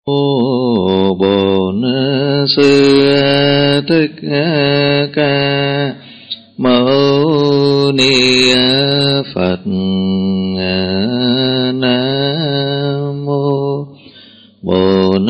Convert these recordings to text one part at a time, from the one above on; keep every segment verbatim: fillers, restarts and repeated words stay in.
Bổn Sư Thích Ca Mâu Ni Phật. Nam mô Bổn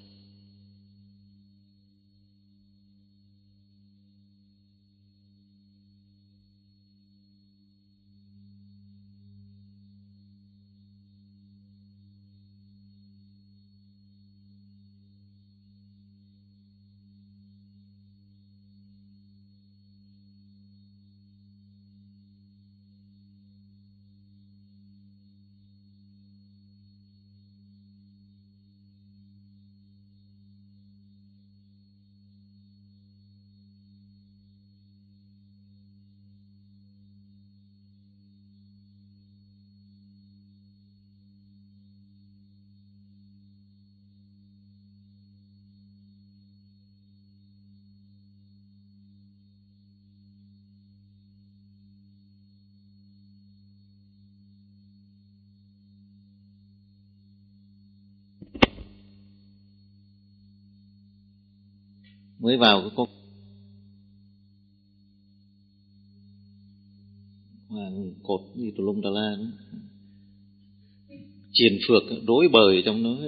mới vào cái cốt hoàng cột gì tùm lum tà la nữa, triền phược rối bời trong nó.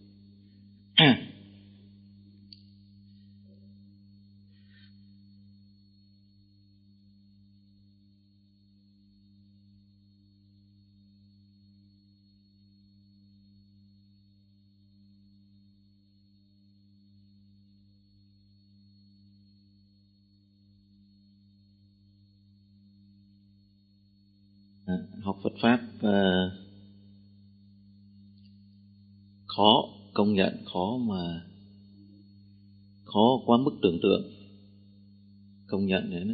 Học Phật Pháp uh, khó, công nhận khó, mà khó quá mức tưởng tượng, công nhận đấy.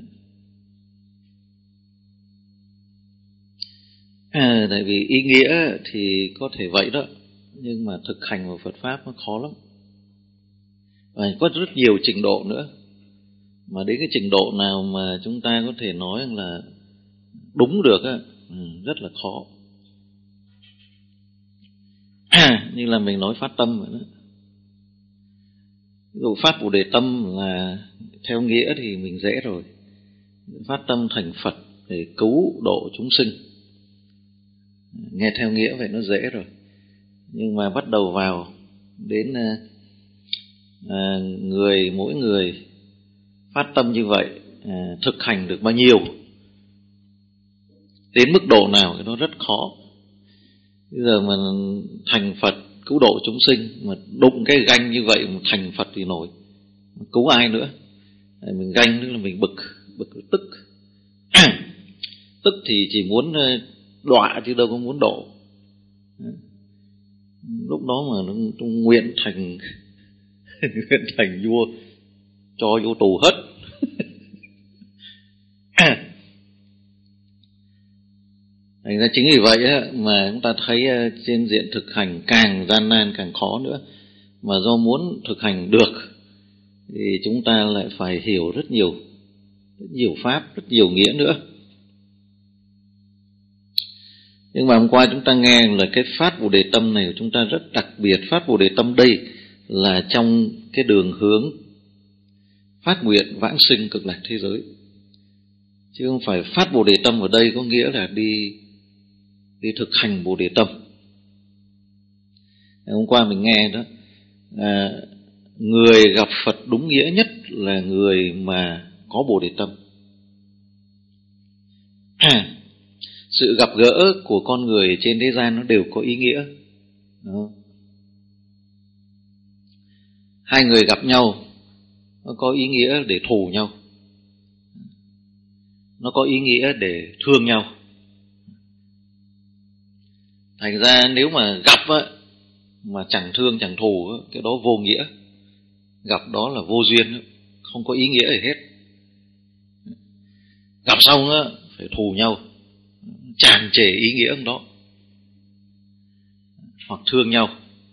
À, tại vì ý nghĩa thì có thể vậy đó, nhưng mà thực hành vào Phật Pháp nó khó lắm. Và có rất nhiều trình độ nữa, mà đến cái trình độ nào mà chúng ta có thể nói là đúng được á, ừ, rất là khó. Như là mình nói phát tâm vậy đó. Ví dụ phát Bồ Đề tâm là theo nghĩa thì mình dễ rồi. Phát tâm thành Phật để cứu độ chúng sinh, nghe theo nghĩa vậy nó dễ rồi. Nhưng mà bắt đầu vào đến à, người mỗi người phát tâm như vậy, à, thực hành được bao nhiêu, đến mức độ nào thì nó rất khó. Bây giờ mà thành Phật cứu độ chúng sinh mà đụng cái ganh như vậy mà thành Phật thì nổi, cứu ai nữa? Mình ganh tức là mình bực, bực tức. Tức thì chỉ muốn đọa chứ đâu có muốn độ. Lúc đó mà nó, nó nguyện thành nguyện thành vua, cho vô tù hết. Thành ra chính vì vậy mà chúng ta thấy trên diện thực hành càng gian nan càng khó nữa. Mà do muốn thực hành được thì chúng ta lại phải hiểu rất nhiều, rất nhiều pháp, rất nhiều nghĩa nữa. Nhưng mà hôm qua chúng ta nghe là cái phát Bồ Đề tâm này của chúng ta rất đặc biệt. Phát Bồ Đề tâm đây là trong cái đường hướng phát nguyện vãng sinh cực lạc thế giới, chứ không phải phát Bồ Đề tâm ở đây có nghĩa là đi đi thực hành Bồ Đề tâm. Hôm qua mình nghe đó, à, người gặp Phật đúng nghĩa nhất là người mà có Bồ Đề tâm. À, sự gặp gỡ của con người trên thế gian nó đều có ý nghĩa đó. Hai người gặp nhau nó có ý nghĩa để thù nhau, nó có ý nghĩa để thương nhau. Thành ra nếu mà gặp á, mà chẳng thương chẳng thù á, cái đó vô nghĩa. Gặp đó là vô duyên, không có ý nghĩa gì hết. Gặp xong á, phải thù nhau, tràn trề ý nghĩa trong đó, hoặc thương nhau.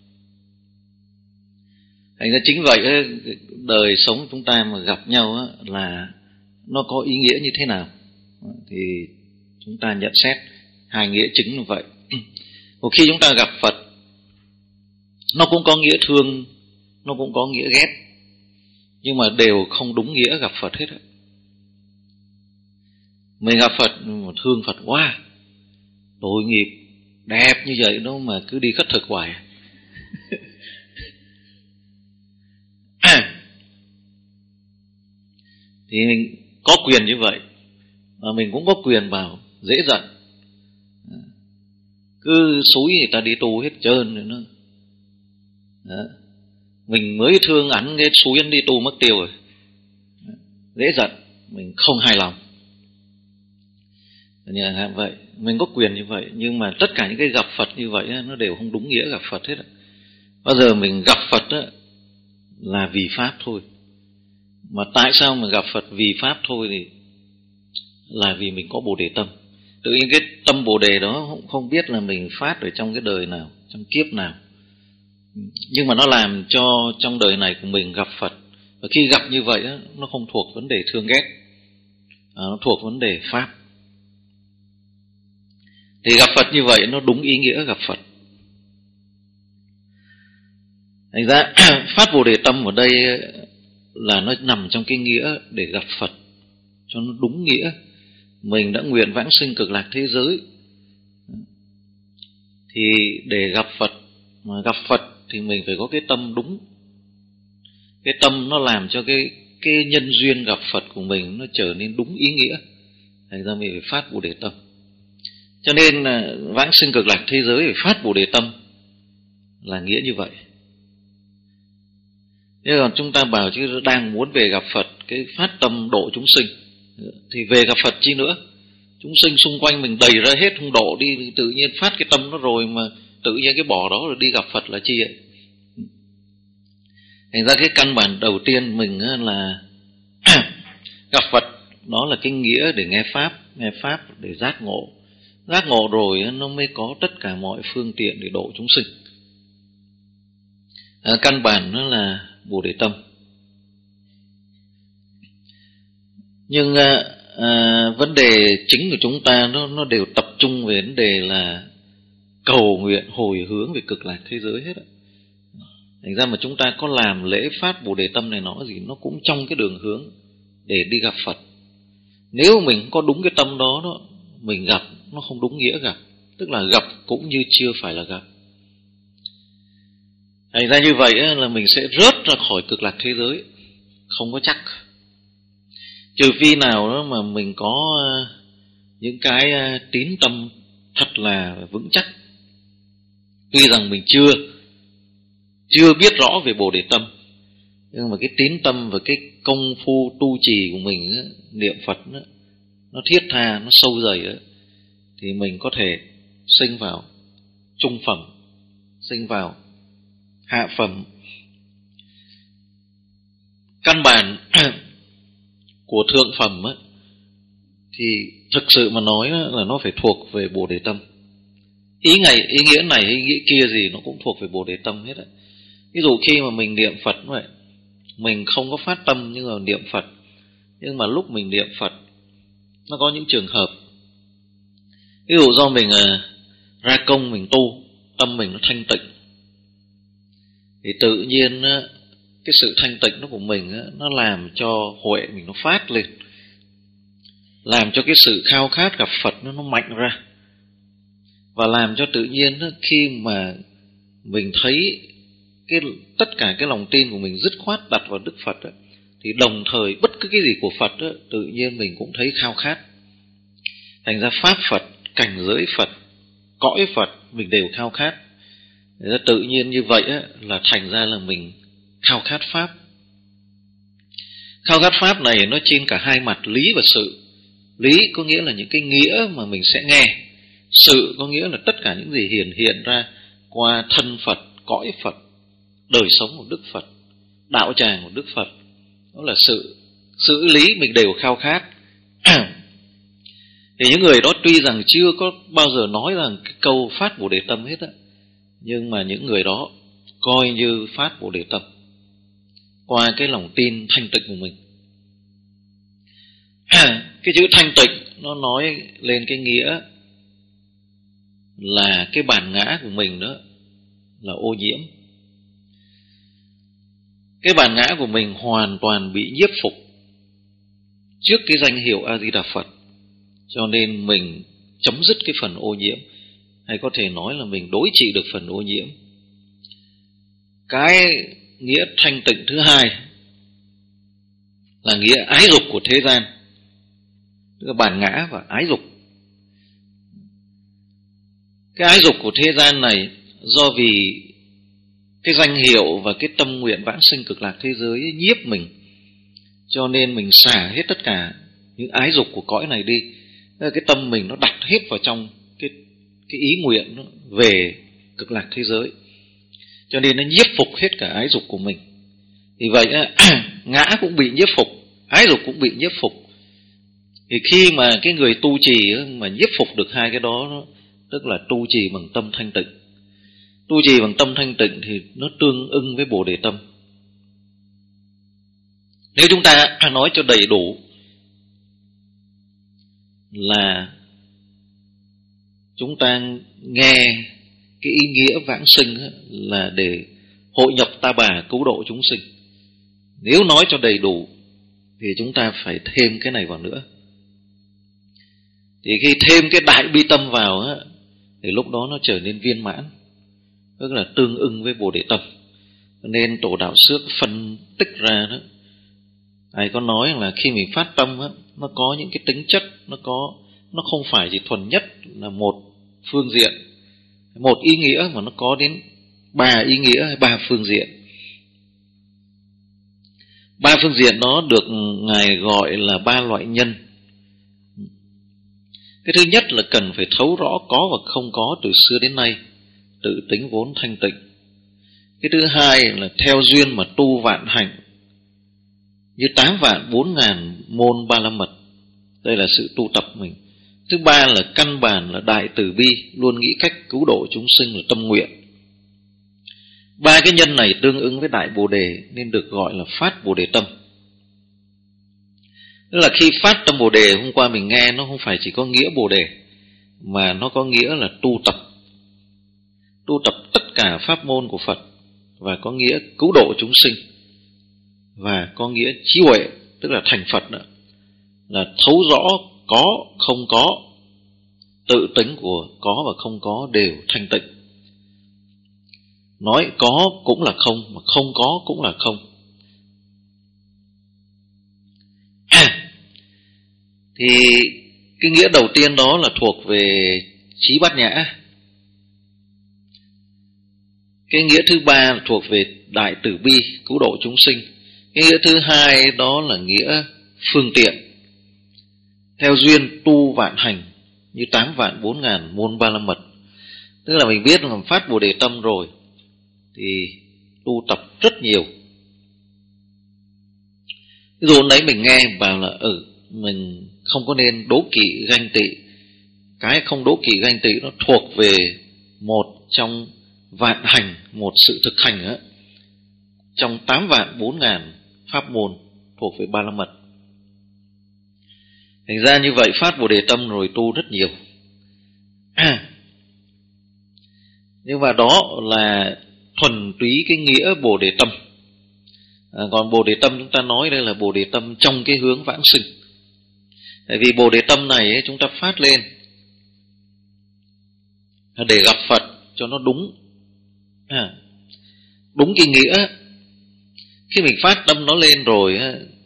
Thành ra chính vậy, đời sống chúng ta mà gặp nhau á, là nó có ý nghĩa như thế nào thì chúng ta nhận xét hai nghĩa chính như vậy. Một khi chúng ta gặp Phật Nó cũng có nghĩa thương, nó cũng có nghĩa ghét, nhưng mà đều không đúng nghĩa gặp Phật hết. Mình gặp Phật thương Phật quá, tội nghiệp đẹp như vậy đó mà cứ đi khất thực hoài. Thì mình có quyền như vậy, mà mình cũng có quyền bảo dễ giận, cứ xúi người ta đi tu hết trơn rồi nó. Đó. Mình mới thương ảnh cái xúi anh đi tu mất tiêu rồi, dễ giận, mình không hài lòng. Như vậy, mình có quyền như vậy, nhưng mà tất cả những cái gặp Phật như vậy nó đều không đúng nghĩa gặp Phật hết. Bao giờ mình gặp Phật là vì Pháp thôi. Mà tại sao mà gặp Phật vì Pháp thôi thì là vì mình có Bồ Đề tâm. Tự nhiên cái tâm Bồ Đề đó cũng không biết là mình phát ở trong cái đời nào, trong kiếp nào, nhưng mà nó làm cho trong đời này của mình gặp Phật. Và khi gặp như vậy nó không thuộc vấn đề thương ghét, nó thuộc vấn đề Pháp. Thì gặp Phật như vậy nó đúng ý nghĩa gặp Phật. Thành ra phát Bồ Đề tâm ở đây là nó nằm trong cái nghĩa để gặp Phật cho nó đúng nghĩa. Mình đã nguyện vãng sinh cực lạc thế giới, thì để gặp Phật, mà gặp Phật thì mình phải có cái tâm đúng. Cái tâm nó làm cho cái, cái nhân duyên gặp Phật của mình nó trở nên đúng ý nghĩa. Thành ra mình phải phát Bồ Đề tâm. Cho nên vãng sinh cực lạc thế giới phải phát Bồ Đề tâm là nghĩa như vậy. Thế còn chúng ta bảo chứ đang muốn về gặp Phật, cái phát tâm độ chúng sinh, thì về gặp Phật chi nữa. Chúng sinh xung quanh mình đầy ra hết, không độ đi, tự nhiên phát cái tâm nó rồi mà tự nhiên cái bỏ đó rồi đi gặp Phật là chi vậy? Thành ra cái căn bản đầu tiên mình là gặp Phật, đó là cái nghĩa để nghe Pháp, nghe Pháp để giác ngộ. Giác ngộ rồi nó mới có tất cả mọi phương tiện để độ chúng sinh. À, căn bản nó là Bồ Đề tâm. Nhưng à, à, vấn đề chính của chúng ta nó, nó đều tập trung về vấn đề là cầu nguyện hồi hướng về cực lạc thế giới hết. Thành ra mà chúng ta có làm lễ phát Bồ Đề tâm này nó gì, nó cũng trong cái đường hướng để đi gặp Phật. Nếu mình có đúng cái tâm đó, đó mình gặp nó không đúng nghĩa gặp, tức là gặp cũng như chưa phải là gặp. Thành ra như vậy là mình sẽ rớt ra khỏi cực lạc thế giới, không có chắc. Trừ phi nào đó mà mình có những cái tín tâm thật là vững chắc. Tuy rằng mình chưa chưa biết rõ về Bồ Đề tâm, nhưng mà cái tín tâm và cái công phu tu trì của mình, niệm Phật nó thiết tha, nó sâu dày, thì mình có thể sinh vào trung phẩm, sinh vào hạ phẩm. Căn bản của thượng phẩm ấy, thì thực sự mà nói là nó phải thuộc về Bồ Đề tâm. Ý ngày ý nghĩa này, ý nghĩa kia gì nó cũng thuộc về Bồ Đề tâm hết ấy. Ví dụ khi mà mình niệm Phật vậy, mình không có phát tâm nhưng mà niệm Phật, nhưng mà lúc mình niệm Phật nó có những trường hợp, ví dụ do mình ra công mình tu, tâm mình nó thanh tịnh, thì tự nhiên cái sự thanh tịnh đó của mình nó làm cho huệ mình nó phát lên, làm cho cái sự khao khát gặp Phật nó, nó mạnh ra, và làm cho tự nhiên khi mà mình thấy cái tất cả cái lòng tin của mình dứt khoát đặt vào Đức Phật, thì đồng thời bất cứ cái gì của Phật tự nhiên mình cũng thấy khao khát. Thành ra pháp Phật, cảnh giới Phật, cõi Phật mình đều khao khát. Tự nhiên như vậy là thành ra là mình khao khát Pháp. Khao khát Pháp này nó trên cả hai mặt, lý và sự. Lý có nghĩa là những cái nghĩa mà mình sẽ nghe. Sự có nghĩa là tất cả những gì hiển hiện ra qua thân Phật, cõi Phật, đời sống của Đức Phật, đạo tràng của Đức Phật. Đó là sự. Sự lý mình đều khao khát. Thì những người đó tuy rằng chưa có bao giờ nói rằng cái câu phát Bồ Đề tâm hết á, nhưng mà những người đó coi như phát Bồ Đề tâm qua cái lòng tin thanh tịnh của mình. Cái chữ thanh tịnh nó nói lên cái nghĩa là cái bản ngã của mình đó là ô nhiễm. Cái bản ngã của mình hoàn toàn bị nhiếp phục trước cái danh hiệu A Di Đà Phật, cho nên mình chấm dứt cái phần ô nhiễm, hay có thể nói là mình đối trị được phần ô nhiễm. Cái nghĩa thanh tịnh thứ hai là nghĩa ái dục của thế gian, tức là bản ngã và ái dục. Cái ái dục của thế gian này do vì cái danh hiệu và cái tâm nguyện vãng sinh cực lạc thế giới nhiếp mình, cho nên mình xả hết tất cả những ái dục của cõi này đi. Cái tâm mình nó đặt hết vào trong cái, cái ý nguyện nó về cực lạc thế giới, cho nên nó nhiếp phục hết cả ái dục của mình. Vì vậy ngã cũng bị nhiếp phục, ái dục cũng bị nhiếp phục. Thì khi mà cái người tu trì mà nhiếp phục được hai cái đó, tức là tu trì bằng tâm thanh tịnh. Tu trì bằng tâm thanh tịnh thì nó tương ưng với Bồ Đề tâm. Nếu chúng ta nói cho đầy đủ là chúng ta nghe cái ý nghĩa vãng sinh là để hội nhập ta bà cứu độ chúng sinh, nếu nói cho đầy đủ thì chúng ta phải thêm cái này vào nữa. Thì khi thêm cái đại bi tâm vào thì lúc đó nó trở nên viên mãn, tức là tương ưng với Bồ Đề tâm. Nên tổ đạo xước phân tích ra đó, ai có nói là khi mình phát tâm á, nó có những cái tính chất, nó có nó không phải chỉ thuần nhất là một phương diện, một ý nghĩa, mà nó có đến ba ý nghĩa hay ba phương diện. Ba phương diện đó được Ngài gọi là ba loại nhân. Cái thứ nhất là cần phải thấu rõ có và không có từ xưa đến nay, tự tính vốn thanh tịnh. Cái thứ hai là theo duyên mà tu vạn hạnh, như tám vạn bốn ngàn môn ba la mật. Đây là sự tu tập mình. Thứ ba là căn bản là đại từ bi, luôn nghĩ cách cứu độ chúng sinh là tâm nguyện. Ba cái nhân này tương ứng với đại Bồ Đề nên được gọi là phát Bồ Đề tâm. Tức là khi phát tâm Bồ Đề, hôm qua mình nghe nó không phải chỉ có nghĩa Bồ Đề, mà nó có nghĩa là tu tập. Tu tập tất cả pháp môn của Phật, và có nghĩa cứu độ chúng sinh, và có nghĩa trí huệ, tức là thành Phật nữa, là thấu rõ có không có, tự tính của có và không có đều thanh tịnh. Nói có cũng là không, mà không có cũng là không. Thì cái nghĩa đầu tiên đó là thuộc về trí bát nhã. Cái nghĩa thứ ba là thuộc về đại từ bi, cứu độ chúng sinh. Cái nghĩa thứ hai đó là nghĩa phương tiện, theo duyên tu vạn hành, như tám vạn bốn ngàn môn ba la mật. Tức là mình biết là phát Bồ Đề tâm rồi thì tu tập rất nhiều. Ví dụ đấy mình nghe bảo là ừ, mình không có nên đố kỵ ganh tị. Cái không đố kỵ ganh tị nó thuộc về một trong vạn hành, một sự thực hành á, trong tám vạn bốn ngàn pháp môn thuộc về ba la mật. Thành ra như vậy phát Bồ Đề tâm rồi tu rất nhiều. À, nhưng mà đó là thuần túy cái nghĩa Bồ Đề tâm. À, còn Bồ Đề tâm chúng ta nói đây là Bồ Đề tâm trong cái hướng vãng sinh. Tại vì Bồ Đề tâm này ấy, chúng ta phát lên để gặp Phật cho nó đúng. À, đúng cái nghĩa. Khi mình phát tâm nó lên rồi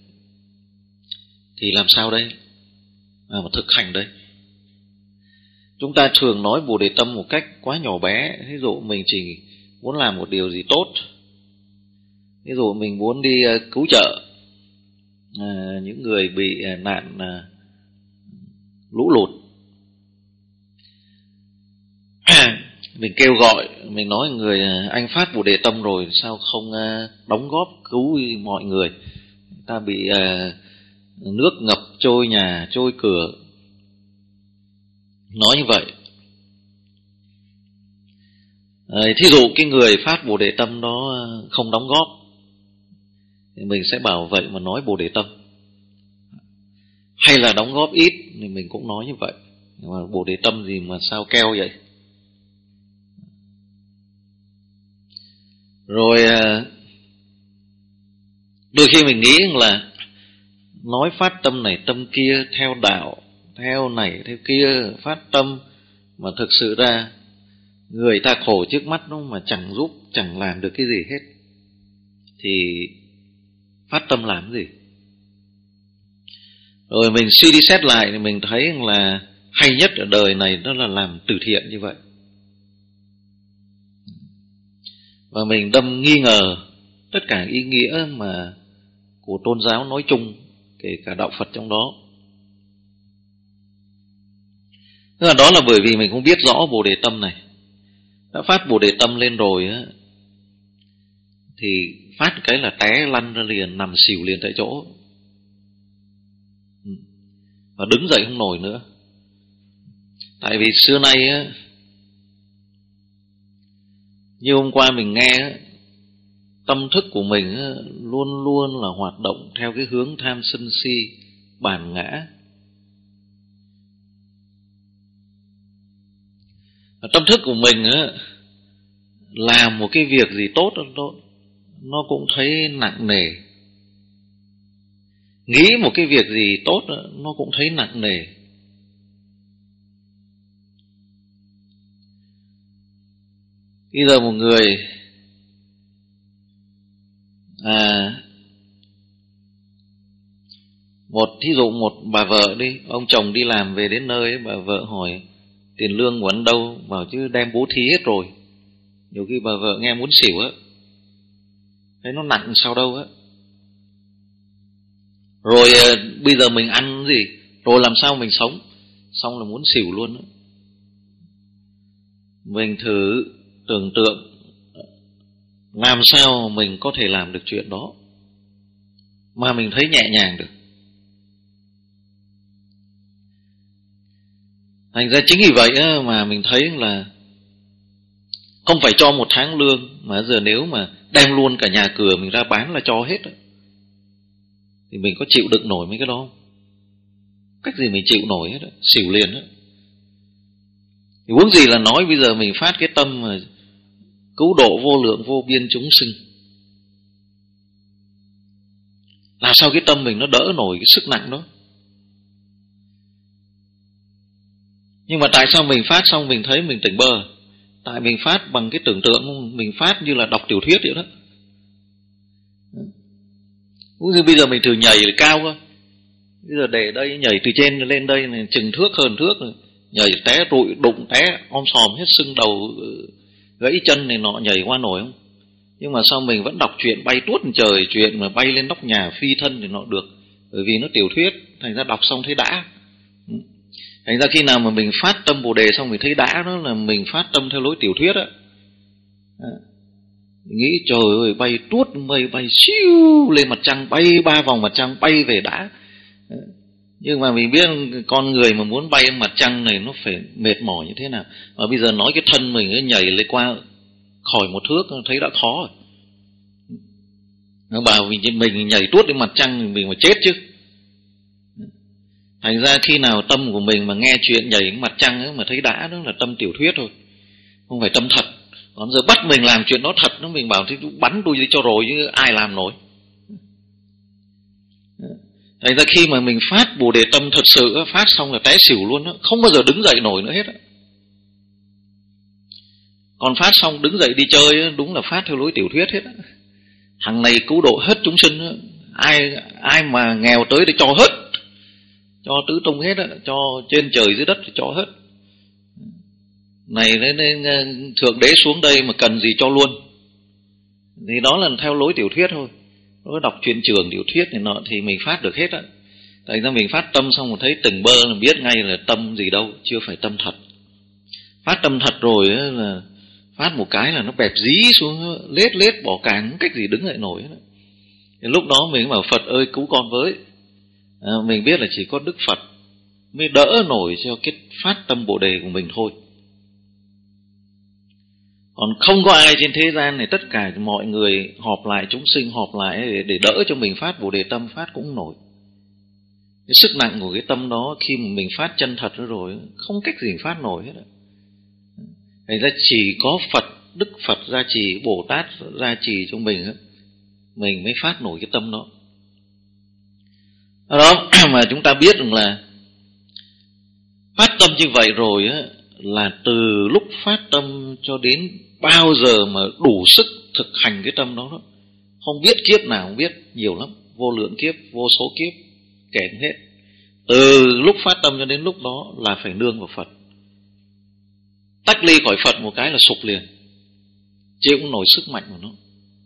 thì làm sao đây? À, mà thực hành đây. Chúng ta thường nói Bồ Đề tâm một cách quá nhỏ bé. Ví dụ mình chỉ muốn làm một điều gì tốt. Ví dụ mình muốn đi cứu trợ à, những người bị nạn à, lũ lụt. Mình kêu gọi, mình nói người anh phát Bồ Đề tâm rồi, sao không đóng góp cứu mọi người. Người ta bị à, nước ngập trôi nhà, trôi cửa. Nói như vậy. À, thí dụ cái người phát Bồ Đề tâm đó không đóng góp thì mình sẽ bảo vậy mà nói Bồ Đề tâm. Hay là đóng góp ít thì mình cũng nói như vậy. Nhưng mà Bồ Đề tâm gì mà sao keo vậy? Rồi Đôi khi mình nghĩ là nói phát tâm này tâm kia, theo đạo, theo này theo kia, phát tâm, mà thực sự ra người ta khổ trước mắt nó mà chẳng giúp, chẳng làm được cái gì hết, thì phát tâm làm gì? Rồi mình suy đi xét lại thì mình thấy là hay nhất ở đời này đó là làm từ thiện như vậy. Và mình đâm nghi ngờ tất cả ý nghĩa mà của tôn giáo nói chung, kể cả đạo Phật trong đó. Tức là đó là bởi vì mình không biết rõ Bồ Đề Tâm này. Đã phát Bồ Đề Tâm lên rồi á, thì phát cái là té lăn ra liền, nằm xỉu liền tại chỗ, và đứng dậy không nổi nữa. Tại vì xưa nay á, như hôm qua mình nghe á, tâm thức của mình á, luôn luôn là hoạt động theo cái hướng tham sân si, bản ngã. Tâm thức của mình á, làm một cái việc gì tốt đó, nó cũng thấy nặng nề. Nghĩ một cái việc gì tốt đó, nó cũng thấy nặng nề. Bây giờ một người à, một thí dụ một bà vợ đi, ông chồng đi làm về đến nơi ấy, bà vợ hỏi tiền lương của anh đâu, bảo chứ đem bố thí hết rồi. Nhiều khi bà vợ nghe muốn xỉu á, thấy nó nặng sao đâu á. Rồi bây giờ mình ăn gì, rồi làm sao mình sống, xong là muốn xỉu luôn á. Mình thử tưởng tượng làm sao mình có thể làm được chuyện đó mà mình thấy nhẹ nhàng được. Thành ra chính vì vậy mà mình thấy là không phải cho một tháng lương, mà giờ nếu mà đem luôn cả nhà cửa mình ra bán là cho hết, thì mình có chịu đựng nổi mấy cái đó không? Cách gì mình chịu nổi hết, xỉu liền hết. Thì huống gì là nói bây giờ mình phát cái tâm mà cứu độ vô lượng vô biên chúng sinh, làm sao cái tâm mình nó đỡ nổi cái sức nặng đó. Nhưng mà tại sao mình phát xong mình thấy mình tỉnh bơ? Tại mình phát bằng cái tưởng tượng, mình phát như là đọc tiểu thuyết vậy đó. Cũng như bây giờ mình thử nhảy cao cơ. Bây giờ để đây, nhảy từ trên lên đây này, chừng thước hơn thước này. Nhảy té rụi, đụng té, om sòm hết sưng đầu, gãy chân này nọ, nhảy qua nổi không? Nhưng mà sao mình vẫn đọc chuyện bay tuốt trời, chuyện mà bay lên nóc nhà phi thân thì nọ được. Bởi vì nó tiểu thuyết, thành ra đọc xong thấy đã. Thành ra khi nào mà mình phát tâm Bồ Đề xong mình thấy đã, đó là mình phát tâm theo lối tiểu thuyết á. Nghĩ trời ơi, bay tuốt mây, bay siêu lên mặt trăng, bay ba vòng mặt trăng, bay về đã. Nhưng mà mình biết con người mà muốn bay mặt trăng này nó phải mệt mỏi như thế nào. Và bây giờ nói cái thân mình ấy nhảy lên qua khỏi một thước thấy đã khó rồi. Nó bảo mình, mình nhảy tuốt lên mặt trăng thì mình mà chết chứ. Thành ra khi nào tâm của mình mà nghe chuyện nhảy mặt trăng ấy mà thấy đã, đó là tâm tiểu thuyết thôi, không phải tâm thật. Còn giờ bắt mình làm chuyện đó thật, nó mình bảo thì bắn tôi đi cho rồi chứ ai làm nổi. Thành ra khi mà mình phát Bồ Đề Tâm thật sự, phát xong là té xỉu luôn đó, không bao giờ đứng dậy nổi nữa hết. Còn phát xong đứng dậy đi chơi đúng là phát theo lối tiểu thuyết hết. Thằng này cứu độ hết chúng sinh, ai ai mà nghèo tới để cho hết, cho tứ tung hết, cho trên trời dưới đất cho hết. Này nên thượng đế xuống đây mà cần gì cho luôn. Thì đó là theo lối tiểu thuyết thôi. Nó đọc truyện trường tiểu thuyết này nọ thì mình phát được hết á. Tại ra mình phát tâm xong rồi thấy từng bơ là biết ngay là tâm gì đâu, chưa phải tâm thật. Phát tâm thật rồi là phát một cái là nó bẹp dí xuống, lết lết bỏ càng, cách gì đứng lại nổi. Thì lúc đó mình bảo Phật ơi cứu con với. À, mình biết là chỉ có Đức Phật mới đỡ nổi cho cái phát tâm Bồ Đề của mình thôi. Còn không có ai trên thế gian này, tất cả mọi người họp lại, chúng sinh họp lại để, để đỡ cho mình phát Bồ Đề Tâm, phát cũng nổi. Cái sức nặng của cái tâm đó khi mà mình phát chân thật rồi, không cách gì phát nổi hết. Thành ra chỉ có Phật, Đức Phật gia trì, Bồ Tát gia trì cho mình mình mới phát nổi cái tâm đó. Đó mà chúng ta biết rằng là phát tâm như vậy rồi á, là từ lúc phát tâm cho đến bao giờ mà đủ sức thực hành cái tâm đó, đó. Không biết kiếp nào, không biết, nhiều lắm, vô lượng kiếp, vô số kiếp, kể hết. Từ lúc phát tâm cho đến lúc đó là phải nương vào Phật. Tách ly khỏi Phật một cái là sụp liền, chịu không nổi sức mạnh của nó.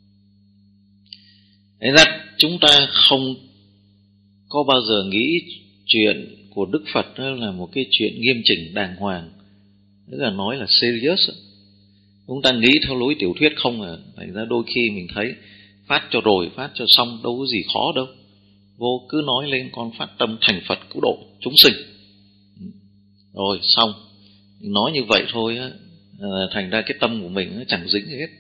Thế ra chúng ta không có bao giờ nghĩ chuyện của Đức Phật đó là một cái chuyện nghiêm chỉnh đàng hoàng, tức là nói là serious. Chúng ta nghĩ theo lối tiểu thuyết không à. Thành ra đôi khi mình thấy phát cho rồi, phát cho xong, đâu có gì khó đâu. Vô cứ nói lên con phát tâm thành Phật cứu độ chúng sinh, rồi xong. Nói như vậy thôi á, thành ra cái tâm của mình nó chẳng dính gì hết.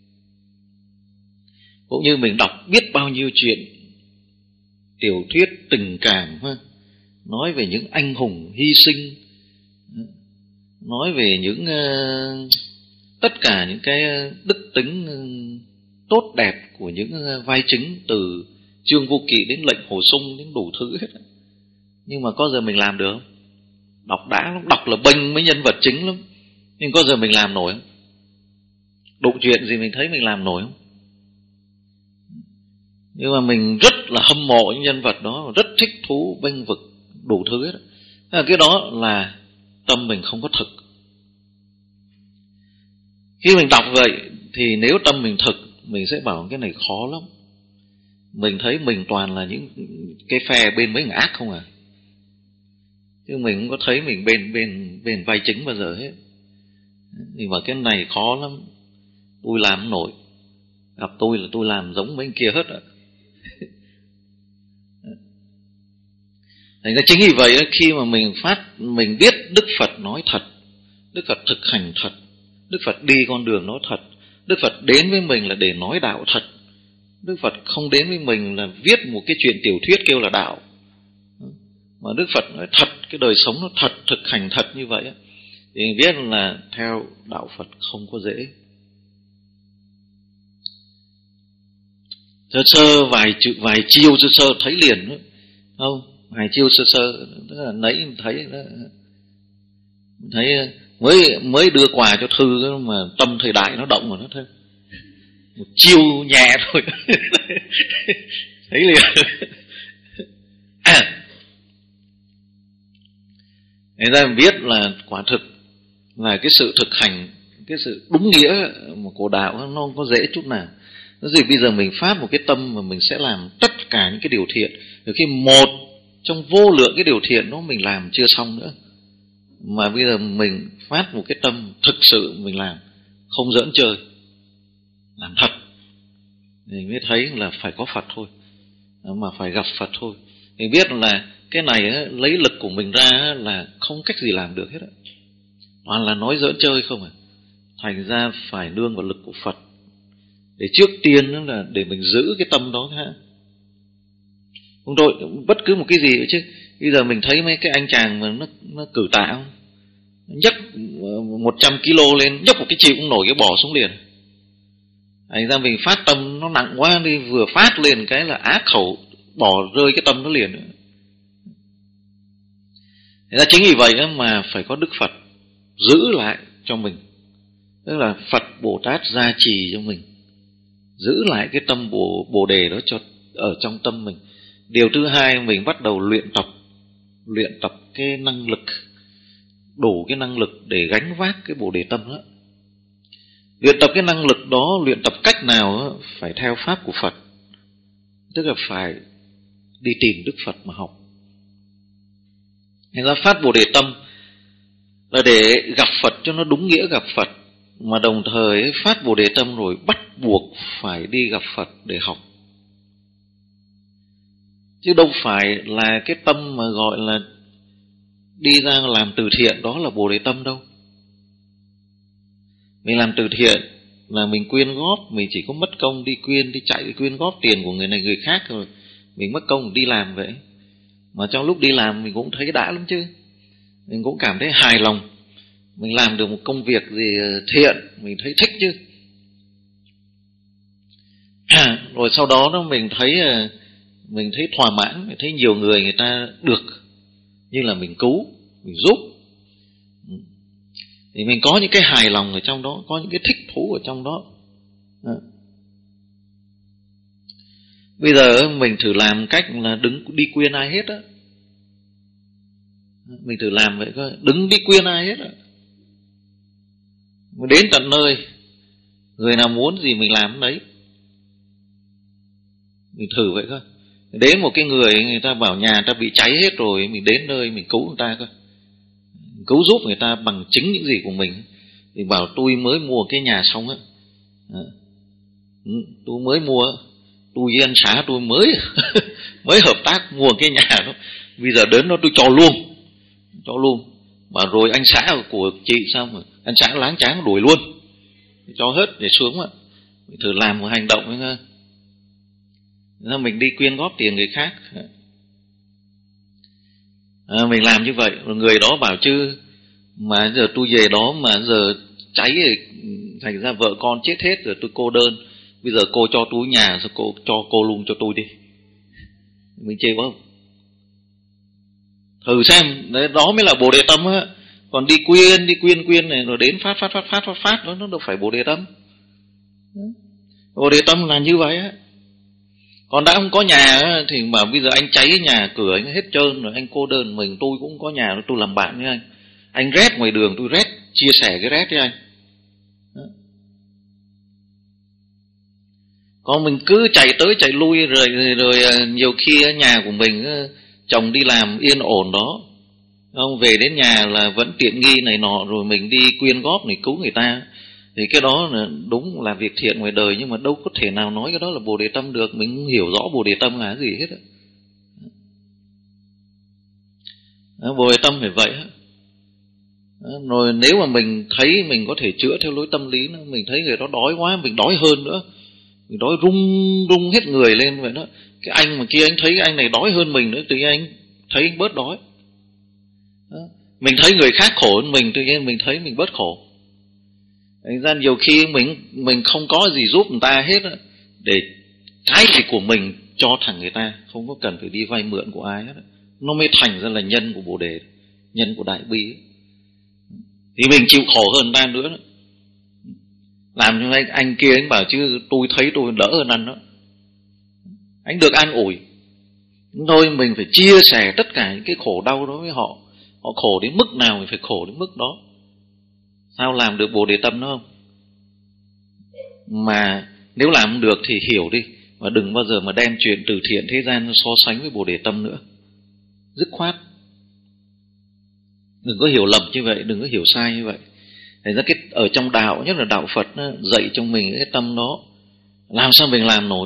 Cũng như mình đọc biết bao nhiêu chuyện tiểu thuyết tình cảm ha, nói về những anh hùng hy sinh, nói về những uh, tất cả những cái đức tính uh, tốt đẹp của những uh, vai chính, từ Trương Vô Kỵ đến Lệnh Hồ Sung đến đủ thứ hết. Nhưng mà có giờ mình làm được không? Đọc đã lắm, đọc là bênh mấy nhân vật chính lắm, nhưng có giờ mình làm nổi không? Đụng chuyện gì mình thấy mình làm nổi không? Nhưng mà mình rất là hâm mộ những nhân vật đó, rất thích thú bênh vực đủ thứ hết. Cái đó là tâm mình không có thực. Khi mình đọc vậy thì nếu tâm mình thực, mình sẽ bảo cái này khó lắm. Mình thấy mình toàn là những cái phe bên mấy người ác không à, chứ mình không có thấy mình bên bên bên vai chính bao giờ hết. Nhưng mà cái này khó lắm, tôi làm không nổi. Gặp tôi là tôi làm giống mấy kia hết ạ. Thành ra chính vì vậy khi mà mình phát, mình biết Đức Phật nói thật, Đức Phật thực hành thật, Đức Phật đi con đường nói thật, Đức Phật đến với mình là để nói đạo thật, Đức Phật không đến với mình là viết một cái chuyện tiểu thuyết kêu là đạo, mà Đức Phật nói thật, cái đời sống nó thật, thực hành thật như vậy, thì mình biết là theo đạo Phật không có dễ. Sơ sơ vài chữ, vài chiêu sơ sơ thấy liền đó. Không, vài chiêu sơ sơ tức là nãy thấy đó. Thấy mới mới đưa quà cho Thư mà tâm thời đại nó động rồi nó thôi. Một chiêu nhẹ thôi thấy liền. À, người ta biết là quả thực là cái sự thực hành, cái sự đúng nghĩa của đạo nó không có dễ chút nào. Nó gì bây giờ mình phát một cái tâm mà mình sẽ làm tất cả những cái điều thiện, rồi khi một trong vô lượng cái điều thiện đó mình làm chưa xong nữa, mà bây giờ mình phát một cái tâm thực sự mình làm, không giỡn chơi, làm thật, thì mới thấy là phải có Phật thôi, mà phải gặp Phật thôi. Thì biết là cái này á, lấy lực của mình ra là không cách gì làm được hết á, toàn là nói giỡn chơi không à. Thành ra phải nương vào lực của Phật. Để trước tiên đó là để mình giữ cái tâm đó ha. Không thôi, bất cứ một cái gì nữa chứ. Bây giờ mình thấy mấy cái anh chàng mà nó, nó cử tạ không? Nhấc một trăm ki lô lên, nhấc một cái chịu cũng nổi cái bỏ xuống liền. Thành ra mình phát tâm nó nặng quá đi, vừa phát lên cái là á khẩu, bỏ rơi cái tâm nó liền. Thành ra chính vì vậy mà phải có Đức Phật giữ lại cho mình. Tức là Phật Bồ Tát gia trì cho mình, giữ lại cái tâm bồ, bồ đề đó cho ở trong tâm mình. Điều thứ hai, mình bắt đầu luyện tập, luyện tập cái năng lực, đủ cái năng lực để gánh vác cái bồ đề tâm đó. Luyện tập cái năng lực đó, luyện tập cách nào đó, phải theo pháp của Phật, tức là phải đi tìm Đức Phật mà học. Nên là phát bồ đề tâm là để gặp Phật cho nó đúng nghĩa gặp Phật, mà đồng thời phát bồ đề tâm rồi bắt buộc phải đi gặp Phật để học. Chứ đâu phải là cái tâm mà gọi là đi ra làm từ thiện đó là bồ đề tâm đâu. Mình làm từ thiện là mình quyên góp, mình chỉ có mất công đi quyên, đi chạy đi quyên góp tiền của người này người khác rồi, mình mất công đi làm vậy. Mà trong lúc đi làm mình cũng thấy đã lắm chứ, mình cũng cảm thấy hài lòng, mình làm được một công việc gì thiện, mình thấy thích chứ. Rồi sau đó đó mình thấy mình thấy thỏa mãn, mình thấy nhiều người người ta được như là mình cứu, mình giúp, thì mình có những cái hài lòng ở trong đó, có những cái thích thú ở trong đó. Bây giờ mình thử làm cách là đừng đi khuyên ai hết á. Mình thử làm vậy coi, đừng đi khuyên ai hết á. Mình đến tận nơi, người nào muốn gì mình làm đấy. Mình thử vậy coi. Đến một cái người, người ta bảo nhà người ta bị cháy hết rồi, mình đến nơi mình cứu người ta coi, cứu giúp người ta bằng chính những gì của mình. Thì bảo tôi mới mua cái nhà xong á, tôi mới mua, tôi với anh xã tôi mới mới hợp tác mua cái nhà đó, bây giờ đến đó tôi cho luôn, cho luôn. Mà rồi anh xã của chị sao mà anh xã láng tráng đuổi luôn, cho hết để xuống á. Mình thử làm một hành động ấy, mình đi quyên góp tiền người khác, à, mình làm như vậy. Người đó bảo chứ mà giờ tôi về đó mà giờ cháy rồi, thành ra vợ con chết hết rồi, tôi cô đơn, bây giờ cô cho tôi nhà, rồi cô cho cô luôn cho tôi đi. Mình chê không? Thử xem, đấy, đó mới là Bồ Đề Tâm á. Còn đi quyên, đi quyên quyên này rồi đến phát phát phát phát phát phát đó, nó đâu phải Bồ Đề Tâm. Bồ Đề Tâm là như vậy á. Còn đã không có nhà á, thì mà bây giờ anh cháy nhà cửa anh hết trơn rồi, anh cô đơn, mình tôi cũng có nhà, tôi làm bạn với anh. Anh rét ngoài đường tôi rét, chia sẻ cái rét với anh. Đó. Còn mình cứ chạy tới chạy lui rồi, rồi, rồi nhiều khi ở nhà của mình chồng đi làm yên ổn đó, không về đến nhà là vẫn tiện nghi này nọ, rồi mình đi quyên góp này cứu người ta, thì cái đó là đúng là việc thiện ngoài đời, nhưng mà đâu có thể nào nói cái đó là Bồ Đề Tâm được. Mình không hiểu rõ Bồ Đề Tâm là cái gì hết. Đó, Bồ Đề Tâm phải vậy. Đó, rồi nếu mà mình thấy mình có thể chữa theo lối tâm lý, mình thấy người đó đói quá, mình đói hơn nữa, mình đói rung rung hết người lên vậy đó. Cái anh mà kia anh thấy anh này đói hơn mình nữa, tự nhiên anh thấy anh bớt đói. Đó. Mình thấy người khác khổ hơn mình, tự nhiên mình thấy mình bớt khổ. Thành ra nhiều khi mình mình không có gì giúp người ta hết, để cái gì của mình cho thẳng người ta, không có cần phải đi vay mượn của ai hết. Nó mới thành ra là nhân của Bồ Đề, nhân của Đại Bi. Thì mình chịu khổ hơn người ta nữa. Làm cho anh, anh kia anh bảo chứ tôi thấy tôi đỡ hơn anh đó, anh được an ủi. Thôi mình phải chia sẻ tất cả những cái khổ đau đó với họ. Họ khổ đến mức nào mình phải khổ đến mức đó. Sao làm được Bồ Đề Tâm đó không? Mà nếu làm không được thì hiểu đi, và đừng bao giờ mà đem chuyện từ thiện thế gian so sánh với Bồ Đề Tâm nữa. Dứt khoát. Đừng có hiểu lầm như vậy, đừng có hiểu sai như vậy. Thành ra cái ở trong đạo, nhất là đạo Phật, dạy cho mình cái tâm đó, làm sao mình làm nổi.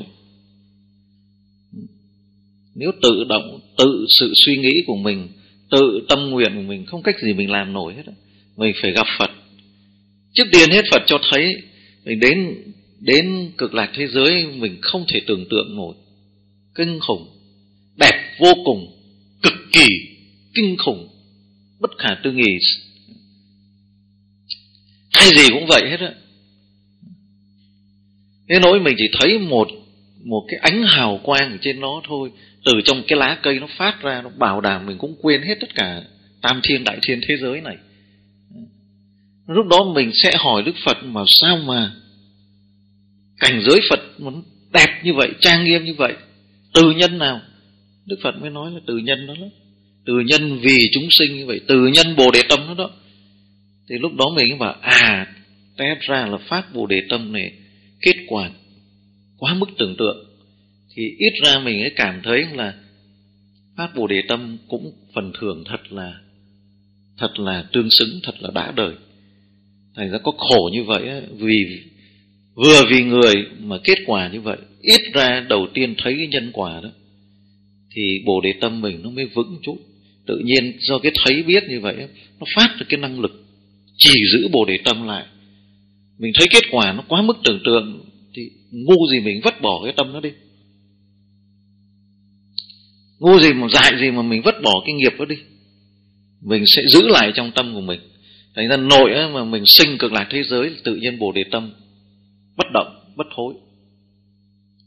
Nếu tự động, tự sự suy nghĩ của mình, tự tâm nguyện của mình, không cách gì mình làm nổi hết. Mình phải gặp Phật. Trước tiên hết Phật cho thấy mình đến đến cực lạc thế giới mình không thể tưởng tượng nổi. Kinh khủng, đẹp vô cùng, cực kỳ kinh khủng, bất khả tư nghị. Cái gì cũng vậy hết á. Thế nỗi mình chỉ thấy một một cái ánh hào quang ở trên nó thôi, từ trong cái lá cây nó phát ra, nó bảo đảm mình cũng quên hết tất cả tam thiên đại thiên thế giới này. Lúc đó mình sẽ hỏi Đức Phật mà sao mà cảnh giới Phật nó đẹp như vậy, trang nghiêm như vậy, từ nhân nào? Đức Phật mới nói là từ nhân đó, đó. Từ nhân vì chúng sinh như vậy, từ nhân Bồ Đề Tâm đó đó. Thì lúc đó mình mới bảo à, tét ra là phát Bồ Đề Tâm này kết quả quá mức tưởng tượng. Thì ít ra mình mới cảm thấy là phát Bồ Đề Tâm cũng phần thưởng thật là thật là tương xứng, thật là đã đời. Thành ra có khổ như vậy vì vừa vì người mà kết quả như vậy, ít ra đầu tiên thấy cái nhân quả đó thì Bồ Đề Tâm mình nó mới vững chút. Tự nhiên do cái thấy biết như vậy, nó phát được cái năng lực chỉ giữ Bồ Đề Tâm lại. Mình thấy kết quả nó quá mức tưởng tượng thì ngu gì mình vứt bỏ cái tâm nó đi. Ngu gì mà dại gì mà mình vứt bỏ cái nghiệp đó đi. Mình sẽ giữ lại trong tâm của mình. Thành ra nội ấy, mà mình sinh cực lạc thế giới, tự nhiên Bồ Đề Tâm bất động, bất hối.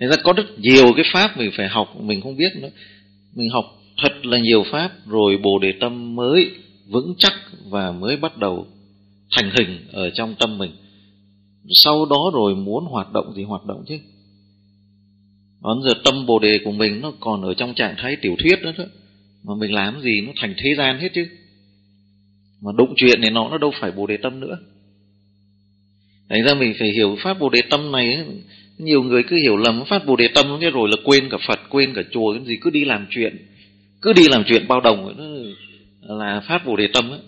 Thành ra có rất nhiều cái pháp mình phải học, mình không biết nữa. Mình học thật là nhiều pháp rồi Bồ Đề tâm mới vững chắc và mới bắt đầu thành hình ở trong tâm mình. Sau đó rồi muốn hoạt động thì hoạt động chứ. Còn giờ tâm Bồ Đề của mình nó còn ở trong trạng thái tiểu thuyết đó, đó. Mà mình làm gì nó thành thế gian hết chứ. Mà đụng chuyện này nó nó đâu phải Bồ Đề tâm nữa. Thành ra mình phải hiểu pháp Bồ Đề tâm này ấy. Nhiều người cứ hiểu lầm pháp Bồ Đề tâm thế rồi là quên cả Phật, quên cả chùa, cái gì cứ đi làm chuyện, cứ đi làm chuyện bao đồng đó là pháp Bồ Đề tâm ấy.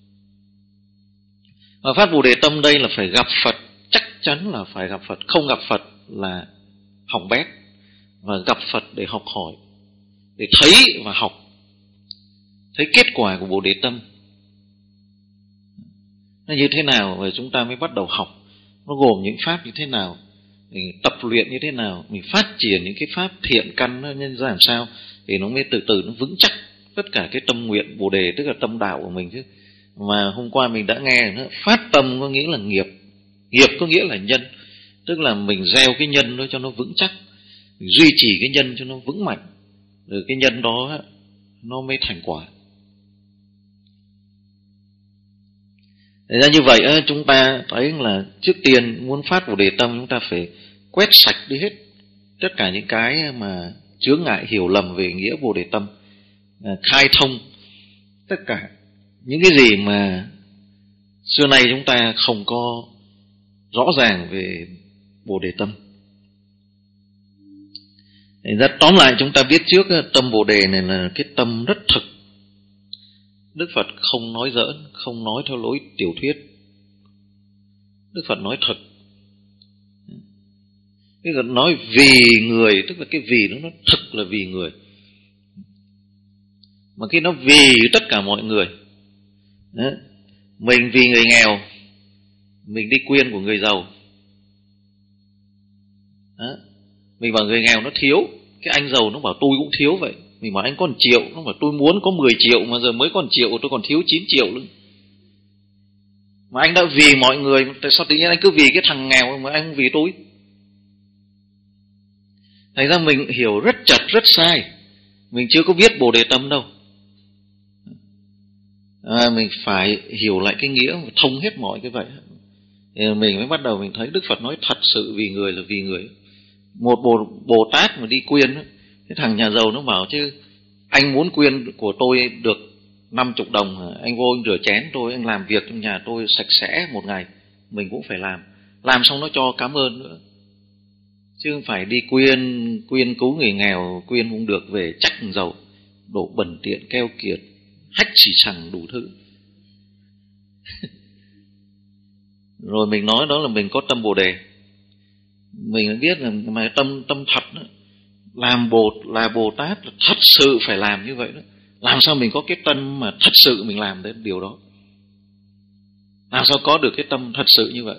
Và pháp Bồ Đề tâm đây là phải gặp Phật, chắc chắn là phải gặp Phật, không gặp Phật là hỏng bét. Và gặp Phật để học hỏi, để thấy và học, thấy kết quả của Bồ Đề tâm nó như thế nào, và chúng ta mới bắt đầu học. Nó gồm những pháp như thế nào, mình tập luyện như thế nào, mình phát triển những cái pháp thiện căn nó nhân ra làm sao, thì nó mới từ từ nó vững chắc tất cả cái tâm nguyện Bồ Đề, tức là tâm đạo của mình chứ. Mà hôm qua mình đã nghe nữa, phát tâm có nghĩa là nghiệp, nghiệp có nghĩa là nhân, tức là mình gieo cái nhân đó cho nó vững chắc, mình duy trì cái nhân cho nó vững mạnh, rồi cái nhân đó nó mới thành quả. Thế ra như vậy chúng ta thấy là trước tiên muốn phát Bồ Đề tâm, chúng ta phải quét sạch đi hết tất cả những cái mà chướng ngại hiểu lầm về nghĩa Bồ Đề tâm, khai thông tất cả những cái gì mà xưa nay chúng ta không có rõ ràng về Bồ Đề tâm. Rất tóm lại chúng ta biết trước tâm Bồ Đề này là cái tâm rất thực. Đức Phật không nói giỡn, không nói theo lối tiểu thuyết. Đức Phật nói thật. Cái Phật nói vì người, tức là cái vì nó, nó thực là vì người. Mà khi nó vì tất cả mọi người. Đó. Mình vì người nghèo, mình đi quyên của người giàu. Đó. Mình bảo người nghèo nó thiếu, cái anh giàu nó bảo tôi cũng thiếu vậy. Mình bảo anh có một triệu, nó bảo tôi muốn có mười triệu mà giờ mới còn triệu, tôi còn thiếu chín triệu nữa. Mà anh đã vì mọi người, tại sao tự nhiên anh cứ vì cái thằng nghèo mà anh không vì tôi? Thành ra mình hiểu rất chật, rất sai. Mình chưa có biết Bồ Đề tâm đâu. À, mình phải hiểu lại cái nghĩa, thông hết mọi cái vậy. Thì mình mới bắt đầu mình thấy Đức Phật nói thật sự vì người là vì người. Một Bồ, Bồ Tát mà đi quyên, cái thằng nhà giàu nó bảo chứ anh muốn quyên của tôi được năm mươi đồng, anh vô anh rửa chén tôi, anh làm việc trong nhà tôi sạch sẽ một ngày, mình cũng phải làm. Làm xong nó cho cảm ơn nữa. Chứ không phải đi quyên, quyên cứu người nghèo, quyên không được về chắc thằng giàu, đổ bẩn tiện, keo kiệt, hách xì xằng đủ thứ. Rồi mình nói đó là mình có tâm Bồ Đề. Mình biết là mà tâm tâm thật đó, làm Bồ là Bồ Tát là thật sự phải làm như vậy đó. Làm sao mình có cái tâm mà thật sự mình làm đến điều đó? Làm sao có được cái tâm thật sự như vậy?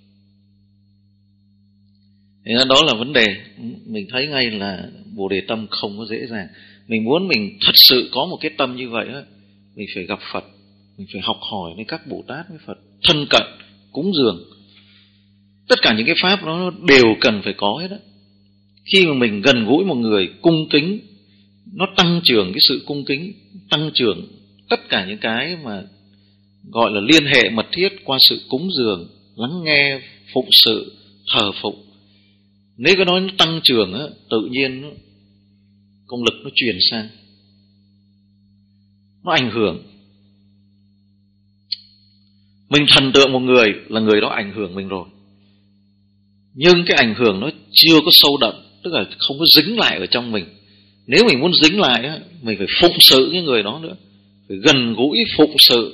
Thì đó là vấn đề. Mình thấy ngay là Bồ Đề tâm không có dễ dàng. Mình muốn mình thật sự có một cái tâm như vậy đó, mình phải gặp Phật, mình phải học hỏi với các Bồ Tát với Phật, thân cận, cúng dường. Tất cả những cái pháp đó đều cần phải có hết đó. Khi mà mình gần gũi một người, cung kính, nó tăng trưởng cái sự cung kính, tăng trưởng tất cả những cái mà gọi là liên hệ mật thiết qua sự cúng dường, lắng nghe, phụng sự, thờ phụng. Nếu cái đó nó tăng trưởng á, tự nhiên nó, công lực nó truyền sang, nó ảnh hưởng. Mình thần tượng một người là người đó ảnh hưởng mình rồi, nhưng cái ảnh hưởng nó chưa có sâu đậm, tức là không có dính lại ở trong mình. Nếu mình muốn dính lại á, mình phải phụng sự cái người đó nữa, phải gần gũi phụng sự.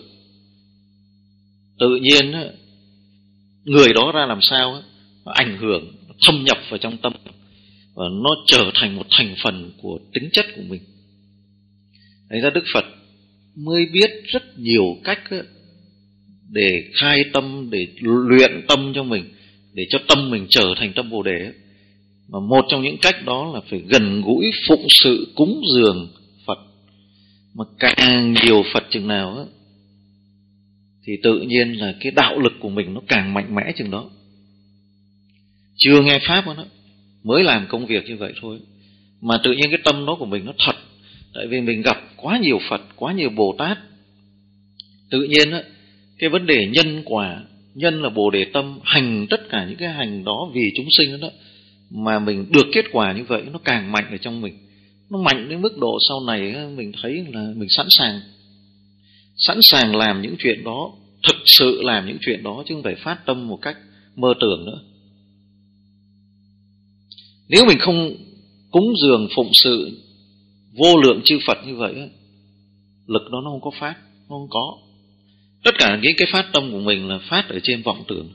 Tự nhiên á, người đó ra làm sao á, nó ảnh hưởng, nó thâm nhập vào trong tâm, và nó trở thành một thành phần của tính chất của mình. Thành ra Đức Phật mới biết rất nhiều cách á, để khai tâm, để luyện tâm cho mình, để cho tâm mình trở thành tâm Bồ Đề. Mà một trong những cách đó là phải gần gũi phụng sự cúng dường Phật. Mà càng nhiều Phật chừng nào á, thì tự nhiên là cái đạo lực của mình nó càng mạnh mẽ chừng đó. Chưa nghe Pháp đó, mới làm công việc như vậy thôi. Mà tự nhiên cái tâm đó của mình nó thật. Tại vì mình gặp quá nhiều Phật, quá nhiều Bồ Tát. Tự nhiên á, cái vấn đề nhân quả, nhân là Bồ Đề tâm, hành tất cả những cái hành đó vì chúng sinh đó, mà mình được kết quả như vậy, nó càng mạnh ở trong mình. Nó mạnh đến mức độ sau này mình thấy là mình sẵn sàng Sẵn sàng làm những chuyện đó, thực sự làm những chuyện đó, chứ không phải phát tâm một cách mơ tưởng nữa. Nếu mình không cúng dường phụng sự vô lượng chư Phật như vậy, lực đó nó không có phát, nó không có. Tất cả những cái phát tâm của mình là phát ở trên vọng tưởng.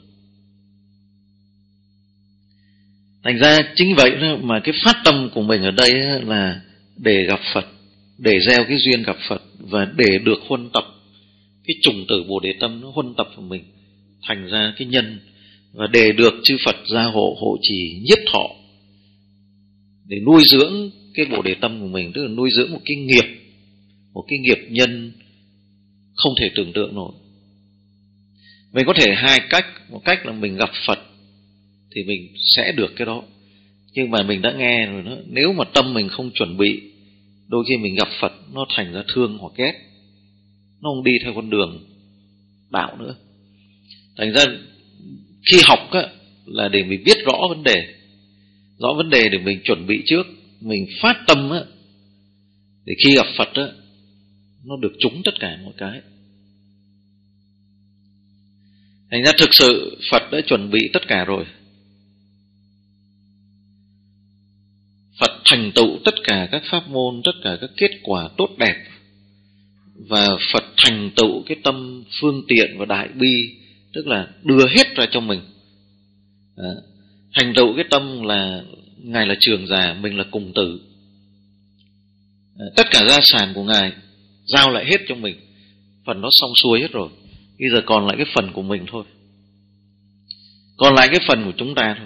Thành ra chính vậy mà cái phát tâm của mình ở đây là để gặp Phật, để gieo cái duyên gặp Phật, và để được huân tập cái chủng tử Bồ Đề tâm nó huân tập vào mình thành ra cái nhân, và để được chư Phật gia hộ hộ trì nhiếp thọ, để nuôi dưỡng cái Bồ Đề tâm của mình, tức là nuôi dưỡng một cái nghiệp, một cái nghiệp nhân không thể tưởng tượng nổi. Mình có thể hai cách, một cách là mình gặp Phật thì mình sẽ được cái đó. Nhưng mà mình đã nghe rồi đó, nếu mà tâm mình không chuẩn bị, đôi khi mình gặp Phật nó thành ra thương hoặc ghét, nó không đi theo con đường đạo nữa. Thành ra khi học á, là để mình biết rõ vấn đề, rõ vấn đề để mình chuẩn bị trước, mình phát tâm á, để khi gặp Phật á, nó được trúng tất cả mọi cái. Thành ra thực sự Phật đã chuẩn bị tất cả rồi. Phật thành tựu tất cả các pháp môn, tất cả các kết quả tốt đẹp. Và Phật thành tựu cái tâm phương tiện và đại bi, tức là đưa hết ra cho mình. Đó. Thành tựu cái tâm là Ngài là trường già, mình là cùng tử. Đó. Tất cả gia sản của Ngài giao lại hết cho mình. Phần nó xong xuôi hết rồi. Bây giờ còn lại cái phần của mình thôi. Còn lại cái phần của chúng ta thôi.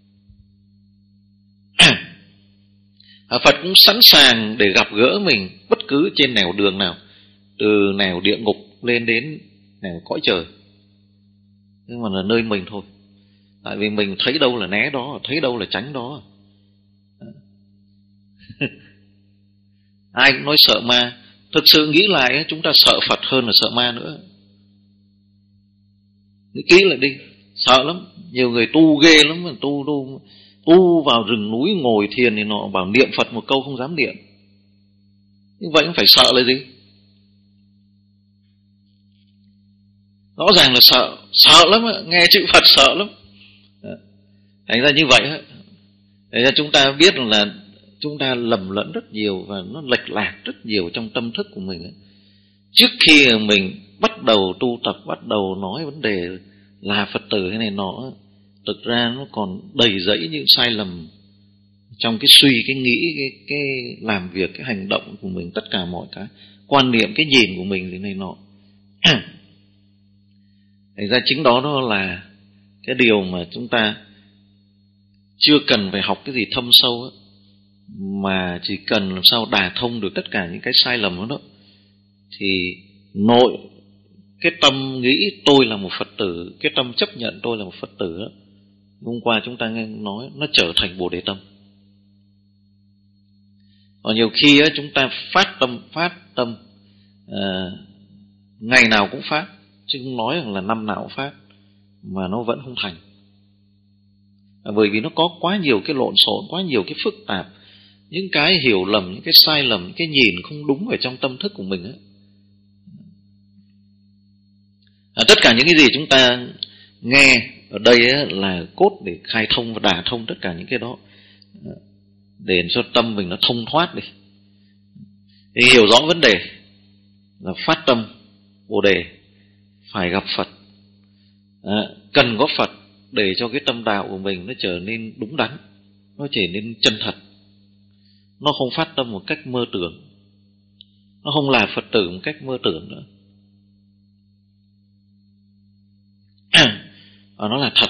Phật cũng sẵn sàng để gặp gỡ mình bất cứ trên nẻo đường nào, từ nẻo địa ngục lên đến nẻo cõi trời. Nhưng mà là nơi mình thôi. Tại vì mình thấy đâu là né đó, thấy đâu là tránh đó. Ai cũng nói sợ ma. Thực sự nghĩ lại chúng ta sợ Phật hơn là sợ ma nữa. Nghĩ kỹ lại đi, sợ lắm. Nhiều người tu ghê lắm, mà tu tu tu vào rừng núi ngồi thiền thì nọ, bảo niệm Phật một câu không dám niệm. Nhưng vậy không phải sợ là gì? Rõ ràng là sợ, sợ lắm, nghe chữ Phật sợ lắm. Thành ra như vậy, thành ra chúng ta biết là chúng ta lầm lẫn rất nhiều và nó lệch lạc rất nhiều trong tâm thức của mình. Trước khi mình bắt đầu tu tập, bắt đầu nói vấn đề là Phật tử thế này nọ, thực ra nó còn đầy rẫy những sai lầm trong cái suy, cái nghĩ, cái, cái làm việc, cái hành động của mình, tất cả mọi cái quan niệm, cái nhìn của mình thế này nọ. Thành ra chính đó đó là cái điều mà chúng ta chưa cần phải học cái gì thâm sâu ấy, mà chỉ cần làm sao đả thông được tất cả những cái sai lầm đó, đó thì nội cái tâm nghĩ tôi là một Phật tử, cái tâm chấp nhận tôi là một Phật tử đó, hôm qua chúng ta nghe nói, nó trở thành Bồ Đề tâm. Còn nhiều khi á, chúng ta phát tâm, phát tâm à, ngày nào cũng phát, chứ không nói rằng là năm nào cũng phát, mà nó vẫn không thành. À, bởi vì nó có quá nhiều cái lộn xộn, quá nhiều cái phức tạp, những cái hiểu lầm, những cái sai lầm, những cái nhìn không đúng ở trong tâm thức của mình ấy. À, tất cả những cái gì chúng ta nghe ở đây ấy là cốt để khai thông và đả thông tất cả những cái đó, để cho tâm mình nó thông thoát đi. Thì hiểu rõ vấn đề là phát tâm Bồ Đề, phải gặp Phật, à, cần có Phật để cho cái tâm đạo của mình nó trở nên đúng đắn, nó trở nên chân thật, nó không phát tâm một cách mơ tưởng, nó không là Phật tử một cách mơ tưởng nữa, và nó là thật.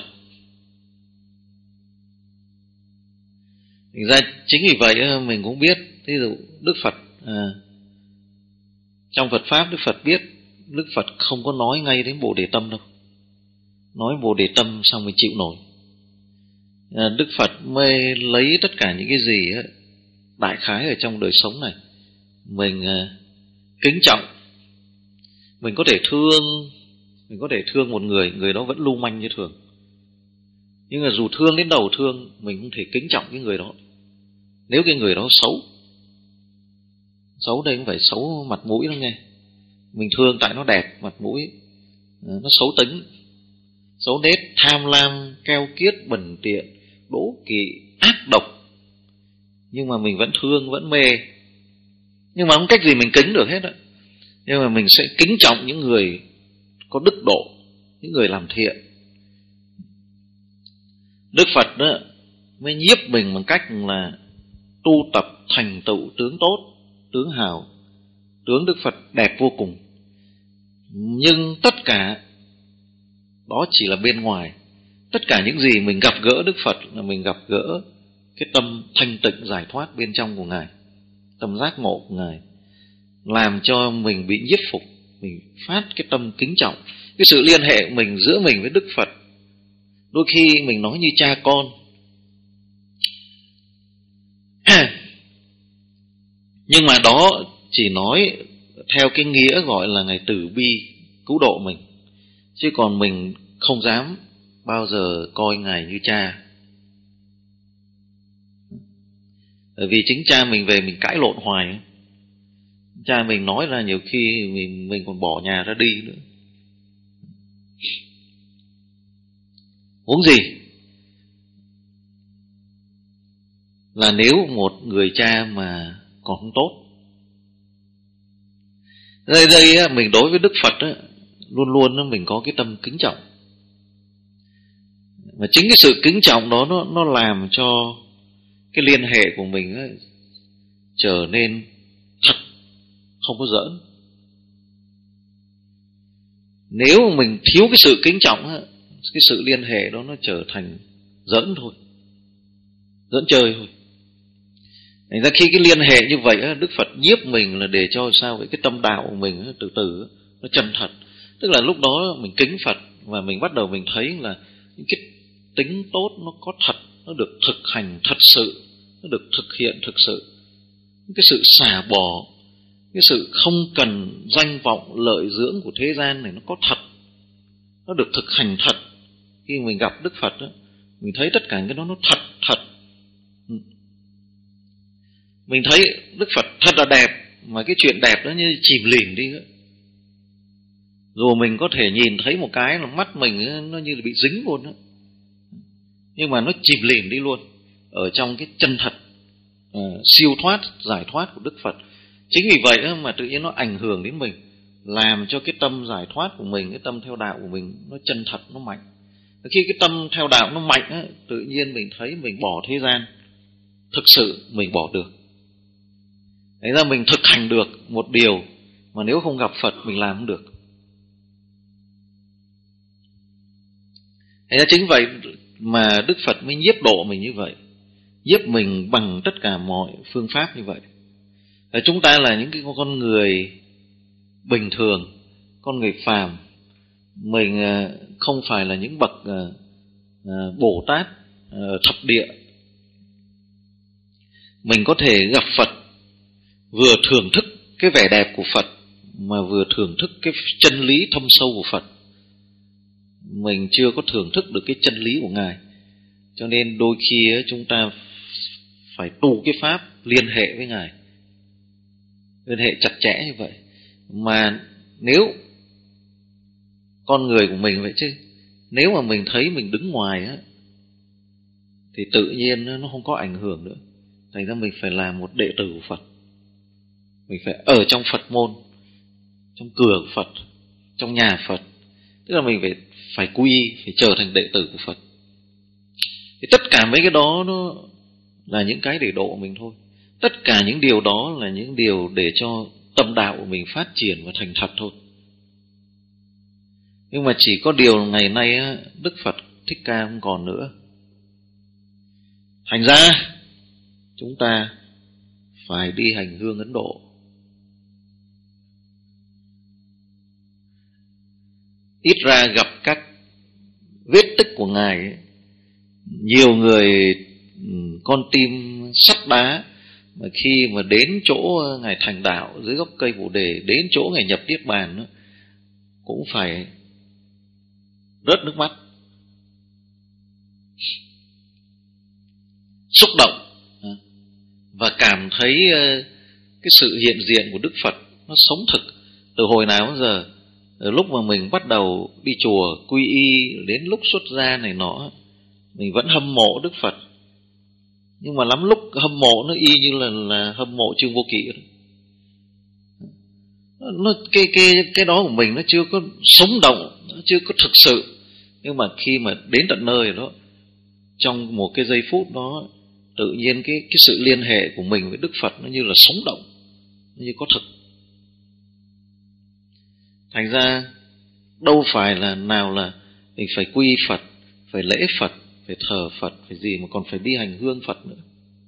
Thành ra chính vì vậy mình cũng biết, ví dụ Đức Phật à, trong Phật Pháp, Đức Phật biết Đức Phật không có nói ngay đến Bồ Đề tâm đâu. Nói Bồ Đề tâm xong mình chịu nổi. Đức Phật mới lấy tất cả những cái gì ấy, đại khái ở trong đời sống này mình kính trọng. Mình có thể thương, mình có thể thương một người, người đó vẫn lưu manh như thường. Nhưng mà dù thương đến đầu thương, mình không thể kính trọng cái người đó. Nếu cái người đó xấu, xấu đây không phải xấu mặt mũi đâu nghe. Mình thương tại nó đẹp mặt mũi, nó xấu tính, xấu nết, tham lam, keo kiết, bẩn tiện, đố kỵ, ác độc. Nhưng mà mình vẫn thương, vẫn mê. Nhưng mà không cách gì mình kính được hết á. Nhưng mà mình sẽ kính trọng những người có đức độ, những người làm thiện. Đức Phật đó mới nhiếp mình bằng cách là tu tập thành tựu tướng tốt, tướng hào. Tướng Đức Phật đẹp vô cùng. Nhưng tất cả đó chỉ là bên ngoài. Tất cả những gì mình gặp gỡ Đức Phật là mình gặp gỡ cái tâm thanh tịnh giải thoát bên trong của Ngài, tâm giác ngộ của Ngài, làm cho mình bị nhiếp phục, mình phát cái tâm kính trọng. Cái sự liên hệ của mình giữa mình với Đức Phật, đôi khi mình nói như cha con. Nhưng mà đó chỉ nói theo cái nghĩa gọi là Ngài từ bi cứu độ mình, chứ còn mình không dám bao giờ coi Ngài như cha. Bởi vì chính cha mình về mình cãi lộn hoài. Cha mình nói ra nhiều khi mình, mình còn bỏ nhà ra đi nữa. Huống gì là nếu một người cha mà còn không tốt. Đây đây mình đối với Đức Phật á, luôn luôn mình có cái tâm kính trọng. Mà chính cái sự kính trọng đó nó, nó làm cho cái liên hệ của mình á, trở nên thật, không có giỡn. Nếu mình thiếu cái sự kính trọng á, cái sự liên hệ đó nó trở thành giỡn thôi, giỡn chơi thôi. Thành ra khi cái liên hệ như vậy á, Đức Phật nhiếp mình là để cho sao vậy, cái tâm đạo của mình á, từ từ nó chân thật. Tức là lúc đó mình kính Phật và mình bắt đầu mình thấy là những cái tính tốt nó có thật, nó được thực hành thật sự, nó được thực hiện thực sự. Cái sự xả bỏ, cái sự không cần danh vọng lợi dưỡng của thế gian này nó có thật, nó được thực hành thật. Khi mình gặp Đức Phật đó, mình thấy tất cả cái đó nó thật thật. Mình thấy Đức Phật thật là đẹp, mà cái chuyện đẹp đó như chìm lìm đi đó. Dù mình có thể nhìn thấy một cái là mắt mình nó như là bị dính luôn đó, nhưng mà nó chìm lìm đi luôn ở trong cái chân thật uh, siêu thoát, giải thoát của Đức Phật. Chính vì vậy đó mà tự nhiên nó ảnh hưởng đến mình, làm cho cái tâm giải thoát của mình, cái tâm theo đạo của mình nó chân thật, nó mạnh. Khi cái tâm theo đạo nó mạnh á, tự nhiên mình thấy mình bỏ thế gian, thực sự mình bỏ được. Thế ra mình thực hành được một điều mà nếu không gặp Phật mình làm không được. Thế ra chính vậy mà Đức Phật mới nhiếp độ mình như vậy, nhiếp mình bằng tất cả mọi phương pháp như vậy. Thế chúng ta là những cái con người bình thường, con người phàm, mình không phải là những bậc Bồ Tát thập địa. Mình có thể gặp Phật, vừa thưởng thức cái vẻ đẹp của Phật mà vừa thưởng thức cái chân lý thâm sâu của Phật. Mình chưa có thưởng thức được cái chân lý của Ngài, cho nên đôi khi chúng ta phải tu cái pháp liên hệ với Ngài, liên hệ chặt chẽ như vậy. Mà nếu con người của mình vậy chứ, nếu mà mình thấy mình đứng ngoài á, thì tự nhiên nó không có ảnh hưởng nữa. Thành ra mình phải là một đệ tử của Phật, mình phải ở trong Phật môn, trong cửa của Phật, trong nhà Phật. Tức là mình phải phải quy y, phải trở thành đệ tử của Phật. Thì tất cả mấy cái đó nó là những cái để độ mình thôi. Tất cả những điều đó là những điều để cho tâm đạo của mình phát triển và thành thật thôi. Nhưng mà chỉ có điều ngày nay Đức Phật Thích Ca không còn nữa. Thành ra chúng ta phải đi hành hương Ấn Độ. Ít ra gặp các vết tích của Ngài ấy, Nhiều người con tim sắt đá mà khi mà đến chỗ Ngài thành đạo dưới gốc cây Bồ Đề, đến chỗ Ngài nhập Niết Bàn cũng phải rớt nước mắt, xúc động và cảm thấy cái sự hiện diện của Đức Phật nó sống thực. Từ hồi nào đến giờ, từ lúc mà mình bắt đầu đi chùa quy y đến lúc xuất gia này nọ, mình vẫn hâm mộ Đức Phật. Nhưng mà lắm lúc hâm mộ nó y như là, là hâm mộ Trương Vô Kỵ. Nó, cái, cái, cái đó của mình nó chưa có sống động, nó chưa có thực sự. Nhưng mà khi mà đến tận nơi đó, trong một cái giây phút đó, tự nhiên cái, cái sự liên hệ của mình với Đức Phật nó như là sống động, nó như có thực. Thành ra đâu phải là nào là mình phải quy Phật, phải lễ Phật, phải thờ Phật, phải gì mà còn phải đi hành hương Phật nữa.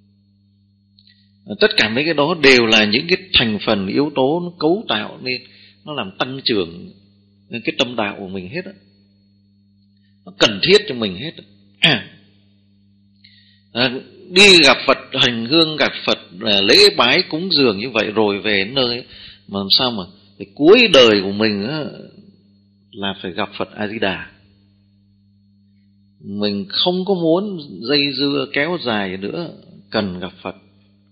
Tất cả mấy cái đó đều là những cái thành phần yếu tố nó cấu tạo nên, nó làm tăng trưởng cái tâm đạo của mình hết á. Nó cần thiết cho mình hết á. À, đi gặp Phật, hành hương gặp Phật, lễ bái cúng dường như vậy rồi về đến nơi ấy, mà làm sao mà cái cuối đời của mình á, là phải gặp Phật A-di-đà. Mình không có muốn dây dưa kéo dài nữa, cần gặp Phật.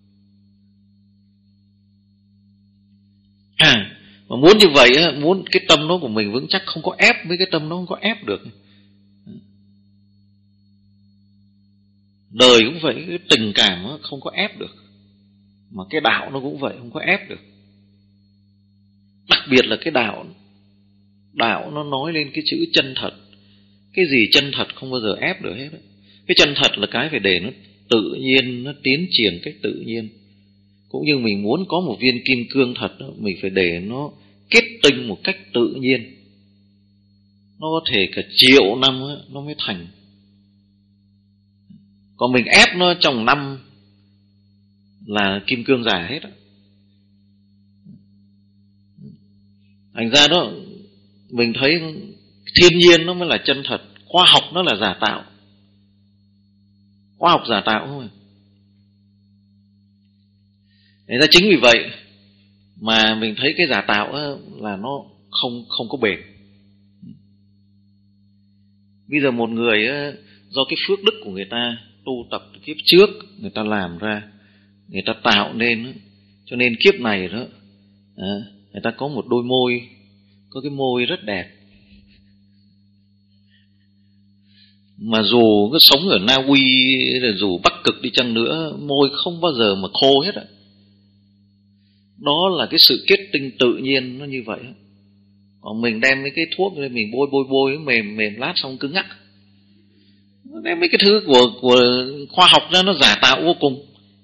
À, mà muốn như vậy á, muốn cái tâm nó của mình vững chắc, không có ép với cái tâm nó, không có ép được. Đời cũng vậy, cái tình cảm nó không có ép được, mà cái đạo nó cũng vậy, không có ép được. Đặc biệt là cái đạo, đạo nó nói lên cái chữ chân thật. Cái gì chân thật không bao giờ ép được hết. Cái chân thật là cái phải để nó tự nhiên, nó tiến triển cách tự nhiên. Cũng như mình muốn có một viên kim cương thật, mình phải để nó kết tinh một cách tự nhiên. Nó có thể cả triệu năm nó mới thành. Còn mình ép nó trong năm là kim cương giả hết. Thành ra đó, mình thấy thiên nhiên nó mới là chân thật, khoa học nó là giả tạo. Khoa học giả tạo không à? Thành ra chính vì vậy mà mình thấy cái giả tạo là nó không không có bền. Bây giờ một người do cái phước đức của người ta tu tập kiếp trước, người ta làm ra, người ta tạo nên, cho nên kiếp này đó người ta có một đôi môi, có cái môi rất đẹp. Mà dù cái sống ở Na Uy, dù Bắc Cực đi chăng nữa, môi không bao giờ mà khô hết ạ. Đó là cái sự kết tinh tự nhiên nó như vậy. Còn mình đem mấy cái thuốc lên mình bôi bôi bôi mềm mềm lát xong cứng ngắc. Đem mấy cái thứ của của khoa học ra nó giả tạo vô cùng.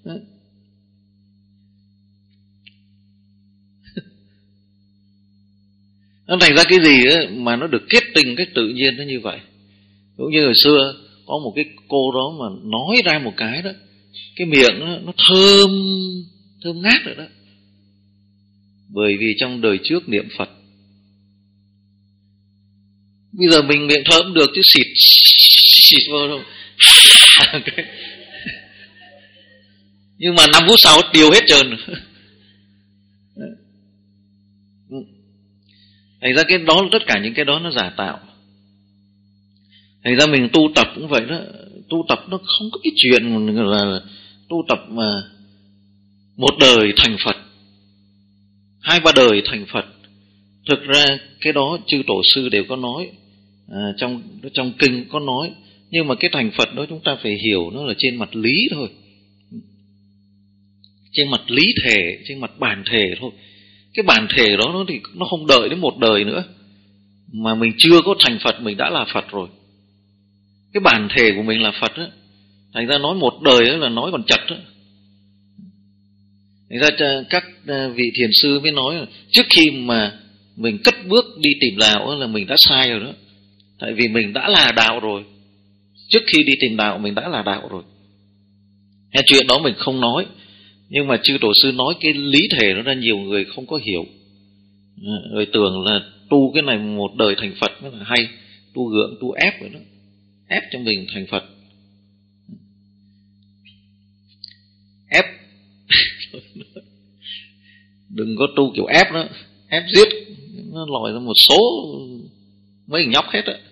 Nó thành ra cái gì ấy mà nó được kết tinh cách tự nhiên nó như vậy. Cũng như hồi xưa có một cái cô đó mà nói ra một cái đó, cái miệng nó, nó thơm thơm ngát rồi đó. Bởi vì trong đời trước niệm Phật. Bây giờ mình miệng thơm được chứ xịt xịt vô đâu. Nhưng mà năm phút sau tiêu hết trơn. Thành ra cái đó, tất cả những cái đó nó giả tạo. Thành ra mình tu tập cũng vậy đó. Tu tập nó không có cái chuyện là tu tập mà một đời thành Phật, hai ba đời thành Phật. Thực ra cái đó chư tổ sư đều có nói, à, trong, trong kinh có nói. Nhưng mà cái thành Phật đó chúng ta phải hiểu nó là trên mặt lý thôi, trên mặt lý thể, trên mặt bản thể thôi. Cái bản thể đó nó thì nó không đợi đến một đời nữa. Mà mình chưa có thành Phật mình đã là Phật rồi. Cái bản thể của mình là Phật á. Thành ra nói một đời là nói còn chật á. Thành ra các vị thiền sư mới nói là trước khi mà mình cất bước đi tìm đạo là mình đã sai rồi đó. Tại vì mình đã là đạo rồi. Trước khi đi tìm đạo mình đã là đạo rồi. Chuyện đó mình không nói. Nhưng mà chư tổ sư nói cái lý thể nó ra nhiều người không có hiểu. Rồi tưởng là tu cái này một đời thành Phật nó là hay. Tu gượng, tu ép rồi đó. Ép cho mình thành Phật. Đừng có tu kiểu ép nó, ép giết, nó lòi ra một số mấy nhóc hết á.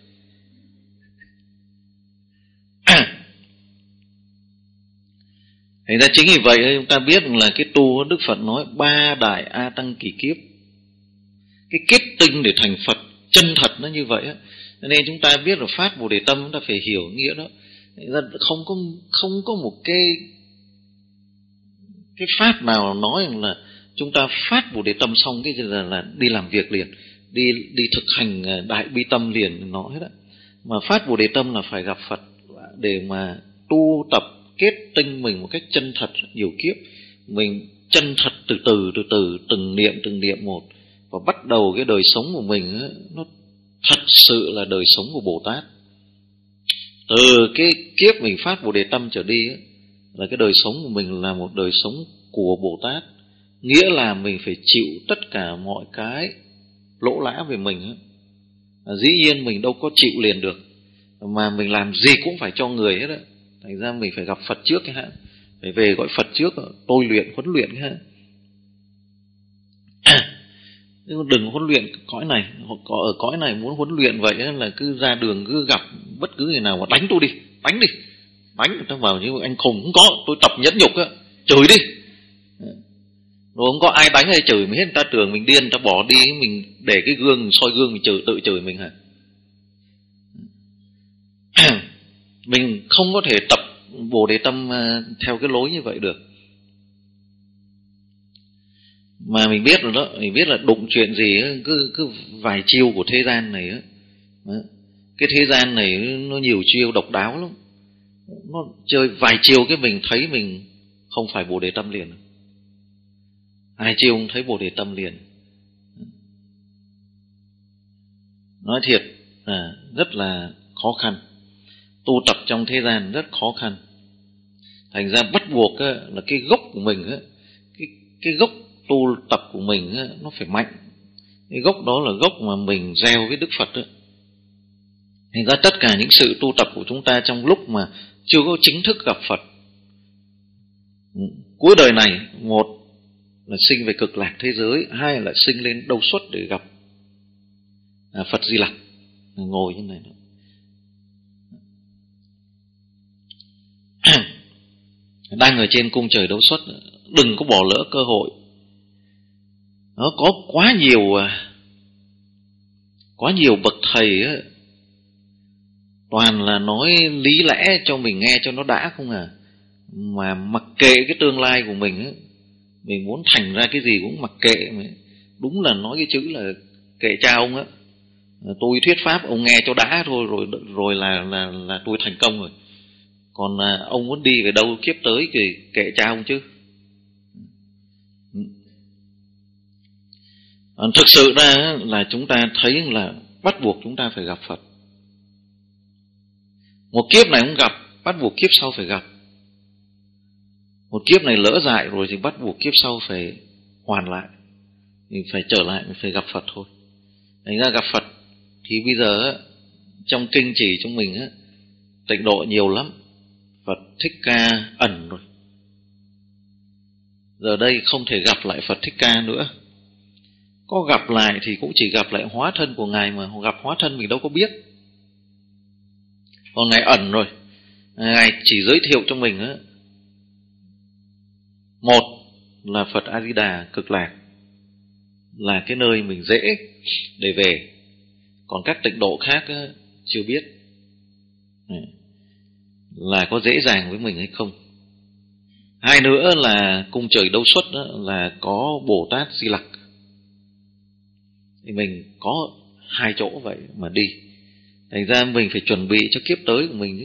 Thành ra chính vì vậy chúng ta biết là cái tu Đức Phật nói ba đại A Tăng kỳ kiếp. Cái kết tinh để thành Phật chân thật nó như vậy á. Nên chúng ta biết là phát Bồ Đề Tâm, chúng ta phải hiểu nghĩa đó. Thành ra không có không có một cái cái pháp nào nói là chúng ta phát Bồ Đề Tâm xong cái là, là đi làm việc liền, đi đi thực hành đại bi tâm liền nói đó. Mà phát Bồ Đề Tâm là phải gặp Phật để mà tu tập kết tinh mình một cách chân thật nhiều kiếp. Mình chân thật từ từ từ từ từng niệm từng niệm một, và bắt đầu cái đời sống của mình ấy, nó thật sự là đời sống của Bồ Tát. Từ cái kiếp mình phát Bồ Đề Tâm trở đi ấy, là cái đời sống của mình là một đời sống của Bồ Tát. Nghĩa là mình phải chịu tất cả mọi cái lỗ lã về mình ấy. Dĩ nhiên mình đâu có chịu liền được, mà mình làm gì cũng phải cho người hết á. Thành ra mình phải gặp Phật trước cái hả, phải về gọi Phật trước, tôi luyện huấn luyện cái hả. Nhưng đừng huấn luyện cõi này, có ở cõi này muốn huấn luyện vậy là cứ ra đường cứ gặp bất cứ người nào mà đánh tôi đi, đánh đi, đánh người ta vào như anh khùng. Không có, tôi tập nhẫn nhục á, chửi đi. Rồi không có ai đánh hay chửi mình hết, người ta tưởng mình điên, người ta bỏ đi, mình để cái gương soi gương mình chửi, tự chửi mình hả. Mình không có thể tập Bồ Đề Tâm theo cái lối như vậy được. Mà mình biết rồi đó, mình biết là đụng chuyện gì cứ cứ vài chiêu của thế gian này á. Cái thế gian này nó nhiều chiêu độc đáo lắm. Nó chơi vài chiêu cái mình thấy mình không phải Bồ Đề Tâm liền. Hai chiêu không thấy Bồ Đề Tâm liền. Nói thiệt à, rất là khó khăn. Tu tập trong thế gian rất khó khăn. Thành ra bắt buộc á, là cái gốc của mình á, cái, cái gốc tu tập của mình á, nó phải mạnh. Cái gốc đó là gốc mà mình gieo với Đức Phật á. Thành ra tất cả những sự tu tập của chúng ta trong lúc mà chưa có chính thức gặp Phật, cuối đời này, một là sinh về cực lạc thế giới, hai là sinh lên Đâu Xuất để gặp à, Phật Di Lặc ngồi như này đó. Đang ở trên cung trời Đâu Xuất, đừng có bỏ lỡ cơ hội. Nó có quá nhiều quá nhiều bậc thầy á, toàn là nói lý lẽ cho mình nghe cho nó đã không à, mà mặc kệ cái tương lai của mình á. Mình muốn thành ra cái gì cũng mặc kệ. Đúng là nói cái chữ là kệ cha ông á. Tôi thuyết pháp ông nghe cho đã thôi, rồi rồi là là là tôi thành công rồi. Còn à, ông muốn đi về đâu kiếp tới thì kệ cha ông chứ. À, thực sự ra là chúng ta thấy là bắt buộc chúng ta phải gặp Phật. Một kiếp này không gặp, bắt buộc kiếp sau phải gặp. Một kiếp này lỡ dại rồi thì bắt buộc kiếp sau phải hoàn lại. Mình phải trở lại, mình phải gặp Phật thôi. Thành ra gặp Phật thì bây giờ trong kinh chỉ trong mình á, tịnh độ nhiều lắm. Phật Thích Ca ẩn rồi. Giờ đây không thể gặp lại Phật Thích Ca nữa. Có gặp lại thì cũng chỉ gặp lại hóa thân của Ngài, mà gặp hóa thân mình đâu có biết. Còn Ngài ẩn rồi, Ngài chỉ giới thiệu cho mình á. Một là Phật A-di-đà Cực Lạc, là cái nơi mình dễ để về. Còn các tịnh độ khác á, chưa biết là có dễ dàng với mình hay không. Hai nữa là cung trời Đâu Xuất đó, là có Bồ Tát Di Lặc. Thì mình có hai chỗ vậy mà đi. Thành ra mình phải chuẩn bị cho kiếp tới của mình chứ.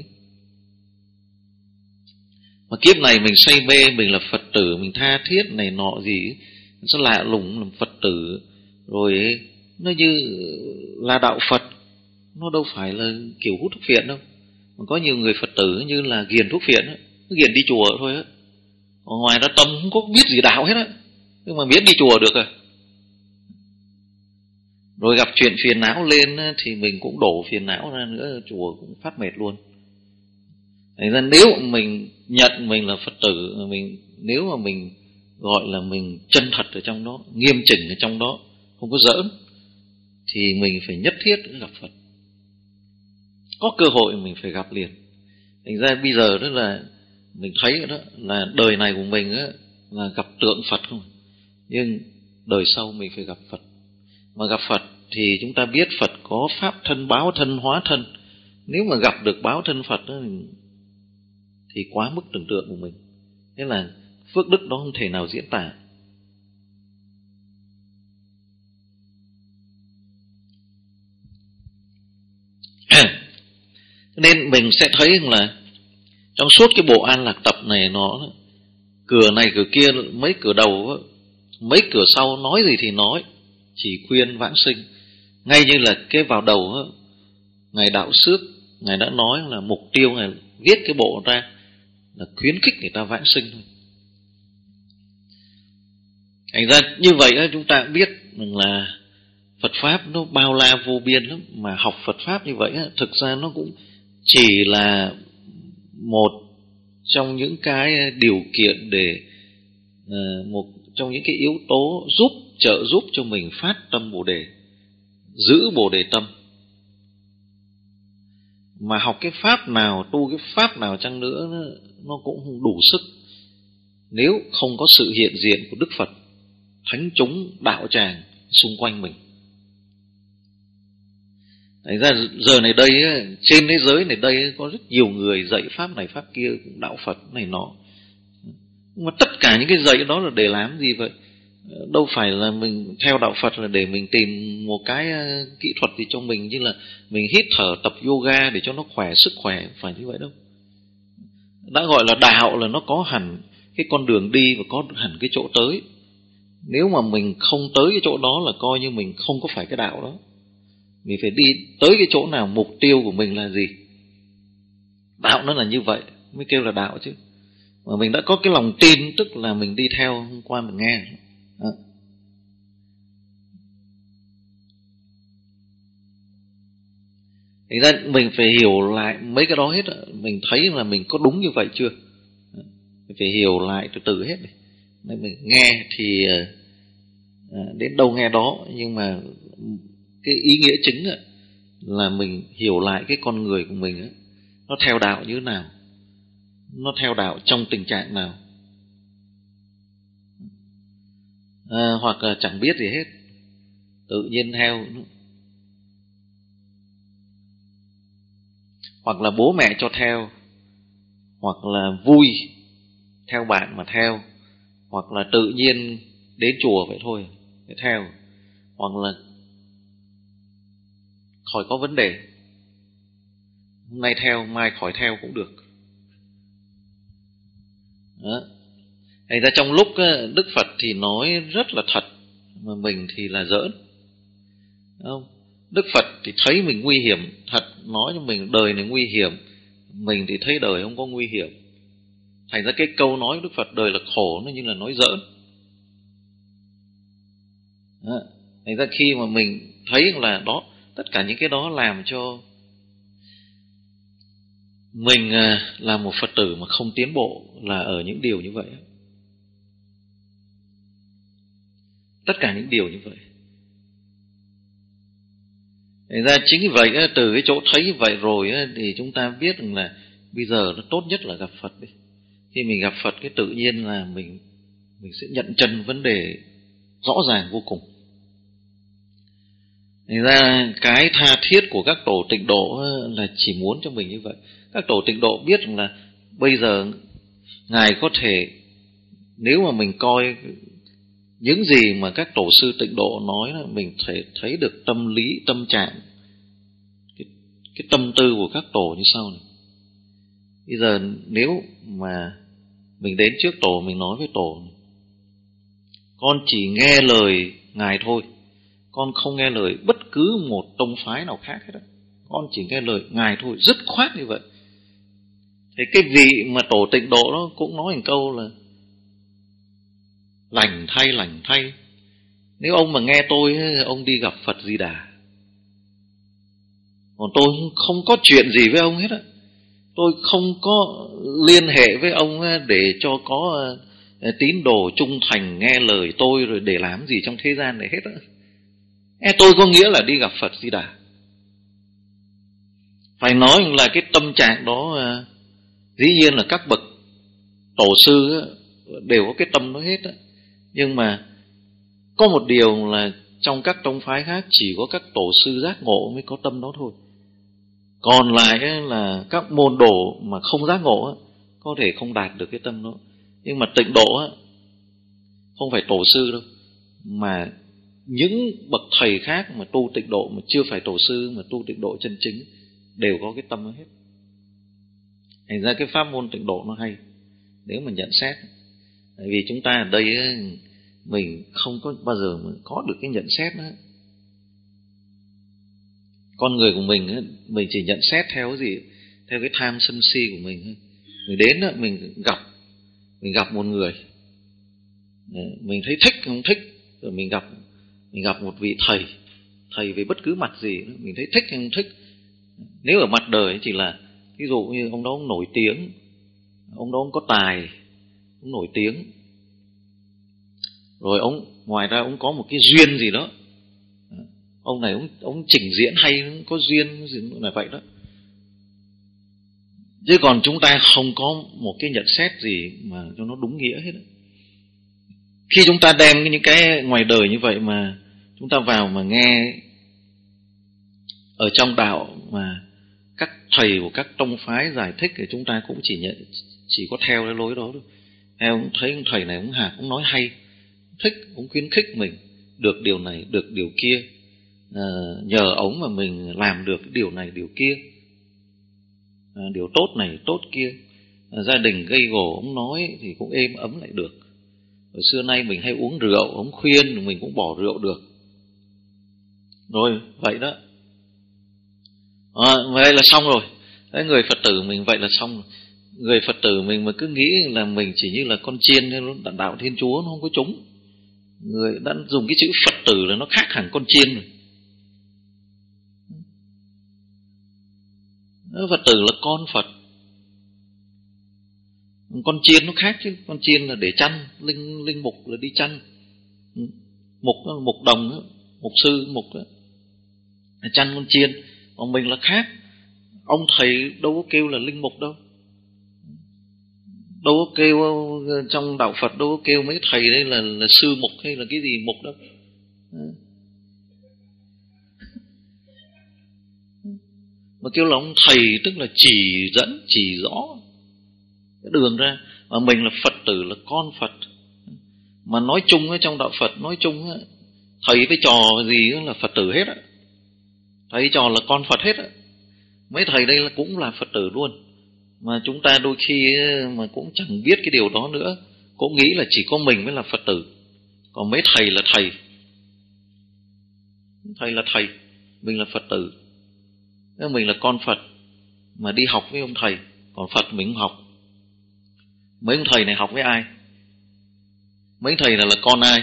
Mà kiếp này mình say mê, mình là Phật tử, mình tha thiết này nọ gì, nó lạ lùng làm Phật tử, rồi nó như là đạo Phật, nó đâu phải là kiểu hút thuốc phiện đâu. Mà có nhiều người Phật tử như là ghiền thuốc phiện, nó ghiền đi chùa thôi á. Ngoài ra tâm không có biết gì đạo hết á, nhưng mà biết đi chùa được à. Rồi gặp chuyện phiền não lên thì mình cũng đổ phiền não ra nữa, chùa cũng phát mệt luôn. Thành ra nếu mình nhận mình là Phật tử, mình nếu mà mình gọi là mình chân thật ở trong đó, nghiêm chỉnh ở trong đó, không có giỡn, thì mình phải nhất thiết gặp Phật. Có cơ hội mình phải gặp liền. Thành ra bây giờ đó là mình thấy đó là đời này của mình đó là gặp tượng Phật không, nhưng đời sau mình phải gặp Phật. Mà gặp Phật thì chúng ta biết Phật có pháp thân, báo thân, hóa thân. Nếu mà gặp được báo thân Phật đó, thì quá mức tưởng tượng của mình. Thế là phước đức đó không thể nào diễn tả. Nên mình sẽ thấy là trong suốt cái bộ An Lạc Tập này, nó cửa này cửa kia, mấy cửa đầu, mấy cửa sau nói gì thì nói, chỉ khuyên vãng sinh. Ngay như là cái vào đầu, Ngài Đạo Xước, Ngài đã nói là mục tiêu Ngài viết cái bộ ra là khuyến khích người ta vãng sinh thôi. Thành ra như vậy chúng ta biết là Phật Pháp nó bao la vô biên lắm. Mà học Phật Pháp như vậy thực ra nó cũng chỉ là một trong những cái điều kiện để một trong những cái yếu tố giúp trợ giúp cho mình phát tâm Bồ Đề, giữ Bồ Đề tâm. Mà học cái pháp nào, tu cái pháp nào chăng nữa, nó cũng không đủ sức nếu không có sự hiện diện của Đức Phật, thánh chúng, đạo tràng xung quanh mình. Thành ra giờ này đây, trên thế giới này đây có rất nhiều người dạy pháp này pháp kia, cũng đạo Phật này nọ. Nhưng mà tất cả những cái dạy đó là để làm gì vậy? Đâu phải là mình theo đạo Phật là để mình tìm một cái kỹ thuật gì cho mình, như là mình hít thở, tập yoga để cho nó khỏe, sức khỏe, phải như vậy đâu. Đã gọi là đạo là nó có hẳn cái con đường đi và có hẳn cái chỗ tới. Nếu mà mình không tới cái chỗ đó là coi như mình không có phải cái đạo đó. Mình phải đi tới cái chỗ nào, mục tiêu của mình là gì. Đạo nó là như vậy mới kêu là đạo chứ. Mà mình đã có cái lòng tin, tức là mình đi theo. Hôm qua mình nghe đó. Thành ra mình phải hiểu lại mấy cái đó hết. Mình thấy là mình có đúng như vậy chưa. Mình phải hiểu lại từ từ hết. Nên mình nghe thì đến đâu nghe đó. Nhưng mà cái ý nghĩa chính là mình hiểu lại cái con người của mình, nó theo đạo như thế nào, nó theo đạo trong tình trạng nào. À, hoặc là chẳng biết gì hết, tự nhiên theo. Hoặc là bố mẹ cho theo, hoặc là vui theo bạn mà theo, hoặc là tự nhiên đến chùa vậy thôi để theo, hoặc là khỏi có vấn đề, hôm nay theo mai khỏi theo cũng được. Đó. Thành ra trong lúc Đức Phật thì nói rất là thật, mà mình thì là giỡn. Không? Đức Phật thì thấy mình nguy hiểm thật, nói cho mình đời này nguy hiểm, mình thì thấy đời không có nguy hiểm. Thành ra cái câu nói Đức Phật đời là khổ nó như là nói giỡn. Đó. Thành ra khi mà mình thấy là đó, tất cả những cái đó làm cho mình là một Phật tử mà không tiến bộ là ở những điều như vậy. Tất cả những điều như vậy. Thành ra chính vì vậy, từ cái chỗ thấy như vậy rồi thì chúng ta biết rằng là bây giờ nó tốt nhất là gặp Phật đi. Khi mình gặp Phật cái tự nhiên là mình mình sẽ nhận chân vấn đề rõ ràng vô cùng. Thành ra cái tha thiết của các tổ tịnh độ là chỉ muốn cho mình như vậy. Các tổ tịnh độ biết rằng là bây giờ Ngài có thể, nếu mà mình coi những gì mà các tổ sư tịnh độ nói là mình thể thấy được tâm lý, tâm trạng, cái, cái tâm tư của các tổ như sau này. Bây giờ nếu mà mình đến trước tổ, mình nói với tổ, con chỉ nghe lời Ngài thôi, con không nghe lời bất cứ một tông phái nào khác hết đó. Con chỉ nghe lời Ngài thôi, dứt khoát như vậy. Thì cái vị mà tổ tịnh độ đó cũng nói một câu là lành thay, lành thay. Nếu ông mà nghe tôi, ông đi gặp Phật Di Đà. Còn tôi không có chuyện gì với ông hết á. Tôi không có liên hệ với ông để cho có tín đồ trung thành nghe lời tôi rồi để làm gì trong thế gian này hết á. Nghe tôi có nghĩa là đi gặp Phật Di Đà. Phải nói là cái tâm trạng đó, dĩ nhiên là các bậc tổ sư đều có cái tâm đó hết á. Nhưng mà có một điều là trong các tông phái khác chỉ có các tổ sư giác ngộ mới có tâm đó thôi. Còn lại là các môn đồ mà không giác ngộ có thể không đạt được cái tâm đó. Nhưng mà tịnh độ không phải tổ sư đâu, mà những bậc thầy khác mà tu tịnh độ mà chưa phải tổ sư mà tu tịnh độ chân chính đều có cái tâm đó hết. Thành ra cái pháp môn tịnh độ nó hay nếu mà nhận xét. Tại vì chúng ta ở đây mình không có bao giờ mà có được cái nhận xét đó. Con người của mình mình chỉ nhận xét theo cái gì? Theo cái tham sân si của mình thôi. Mình đến mình gặp mình gặp một người, mình thấy thích không thích, rồi mình gặp mình gặp một vị thầy, thầy về bất cứ mặt gì mình thấy thích hay không thích. Nếu ở mặt đời chỉ là ví dụ như ông đó ông nổi tiếng, ông đó ông có tài, ông nổi tiếng, rồi ông ngoài ra ông có một cái duyên gì đó, ông này ông ông trình diễn hay, ông có duyên gì là vậy đó. Chứ còn chúng ta không có một cái nhận xét gì mà cho nó đúng nghĩa hết. Khi chúng ta đem những cái ngoài đời như vậy mà chúng ta vào mà nghe ở trong đạo mà các thầy của các tông phái giải thích thì chúng ta cũng chỉ nhận chỉ có theo cái lối đó thôi. Theo thấy ông thầy này ông hạt ông nói hay, thích, ông khuyến khích mình được điều này, được điều kia, à, nhờ ông mà mình làm được điều này điều kia, à, điều tốt này tốt kia, à, gia đình gây gổ ông nói thì cũng êm ấm lại được. Hồi xưa nay mình hay uống rượu, ông khuyên mình cũng bỏ rượu được. Rồi vậy đó, à, vậy là xong rồi. Đấy, người Phật tử mình vậy là xong rồi. Người Phật tử mình mà cứ nghĩ là mình chỉ như là con chiên nên đạo Thiên Chúa nó không có trúng. Người đã dùng cái chữ Phật tử là nó khác hẳn con chiên rồi. Phật tử là con Phật. Con chiên nó khác chứ. Con chiên là để chăn, linh linh mục là đi chăn, mục mục đồng, mục sư mục đó, chăn con chiên. Còn mình là khác. Ông thầy đâu có kêu là linh mục đâu, đâu có kêu trong đạo Phật đâu có kêu mấy thầy đây là, là sư mục hay là cái gì mục đâu. Mà kêu là ông thầy tức là chỉ dẫn, chỉ rõ cái đường ra. Mà mình là Phật tử, là con Phật. Mà nói chung trong đạo Phật, nói chung thầy với trò gì là Phật tử hết á. Thầy trò là con Phật hết á. Mấy thầy đây là cũng là Phật tử luôn. Mà chúng ta đôi khi mà cũng chẳng biết cái điều đó nữa, cũng nghĩ là chỉ có mình mới là Phật tử. Còn mấy thầy là thầy. Thầy là thầy, mình là Phật tử. Nếu mình là con Phật mà đi học với ông thầy, còn Phật mình không học. Mấy ông thầy này học với ai? Mấy thầy này là con ai?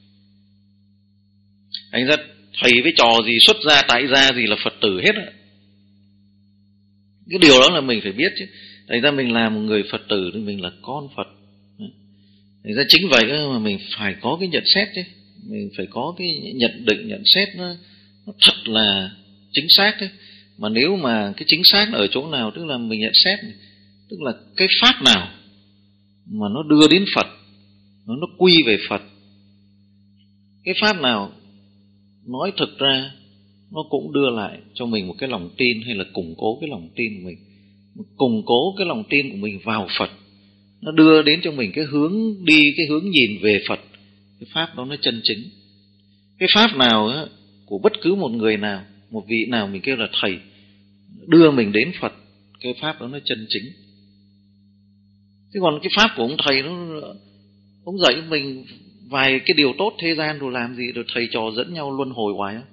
Anh ra thầy với trò gì, xuất gia tại gia gì là Phật tử hết á. Cái điều đó là mình phải biết chứ. Thành ra mình là một người Phật tử thì mình là con Phật. Thành ra chính vậy mà mình phải có cái nhận xét chứ. Mình phải có cái nhận định, nhận xét nó, nó thật là chính xác đấy. Mà nếu mà cái chính xác ở chỗ nào, tức là mình nhận xét, tức là cái pháp nào mà nó đưa đến Phật, nó, nó quy về Phật. Cái pháp nào nói thực ra nó cũng đưa lại cho mình một cái lòng tin, hay là củng cố cái lòng tin của mình, củng cố cái lòng tin của mình vào Phật. Nó đưa đến cho mình cái hướng đi, cái hướng nhìn về Phật. Cái pháp đó nó chân chính. Cái pháp nào á, của bất cứ một người nào, một vị nào mình kêu là thầy, đưa mình đến Phật, cái pháp đó nó chân chính. Chứ còn cái pháp của ông thầy nó, ông dạy mình vài cái điều tốt thế gian rồi làm gì, rồi thầy trò dẫn nhau luân hồi hoài á.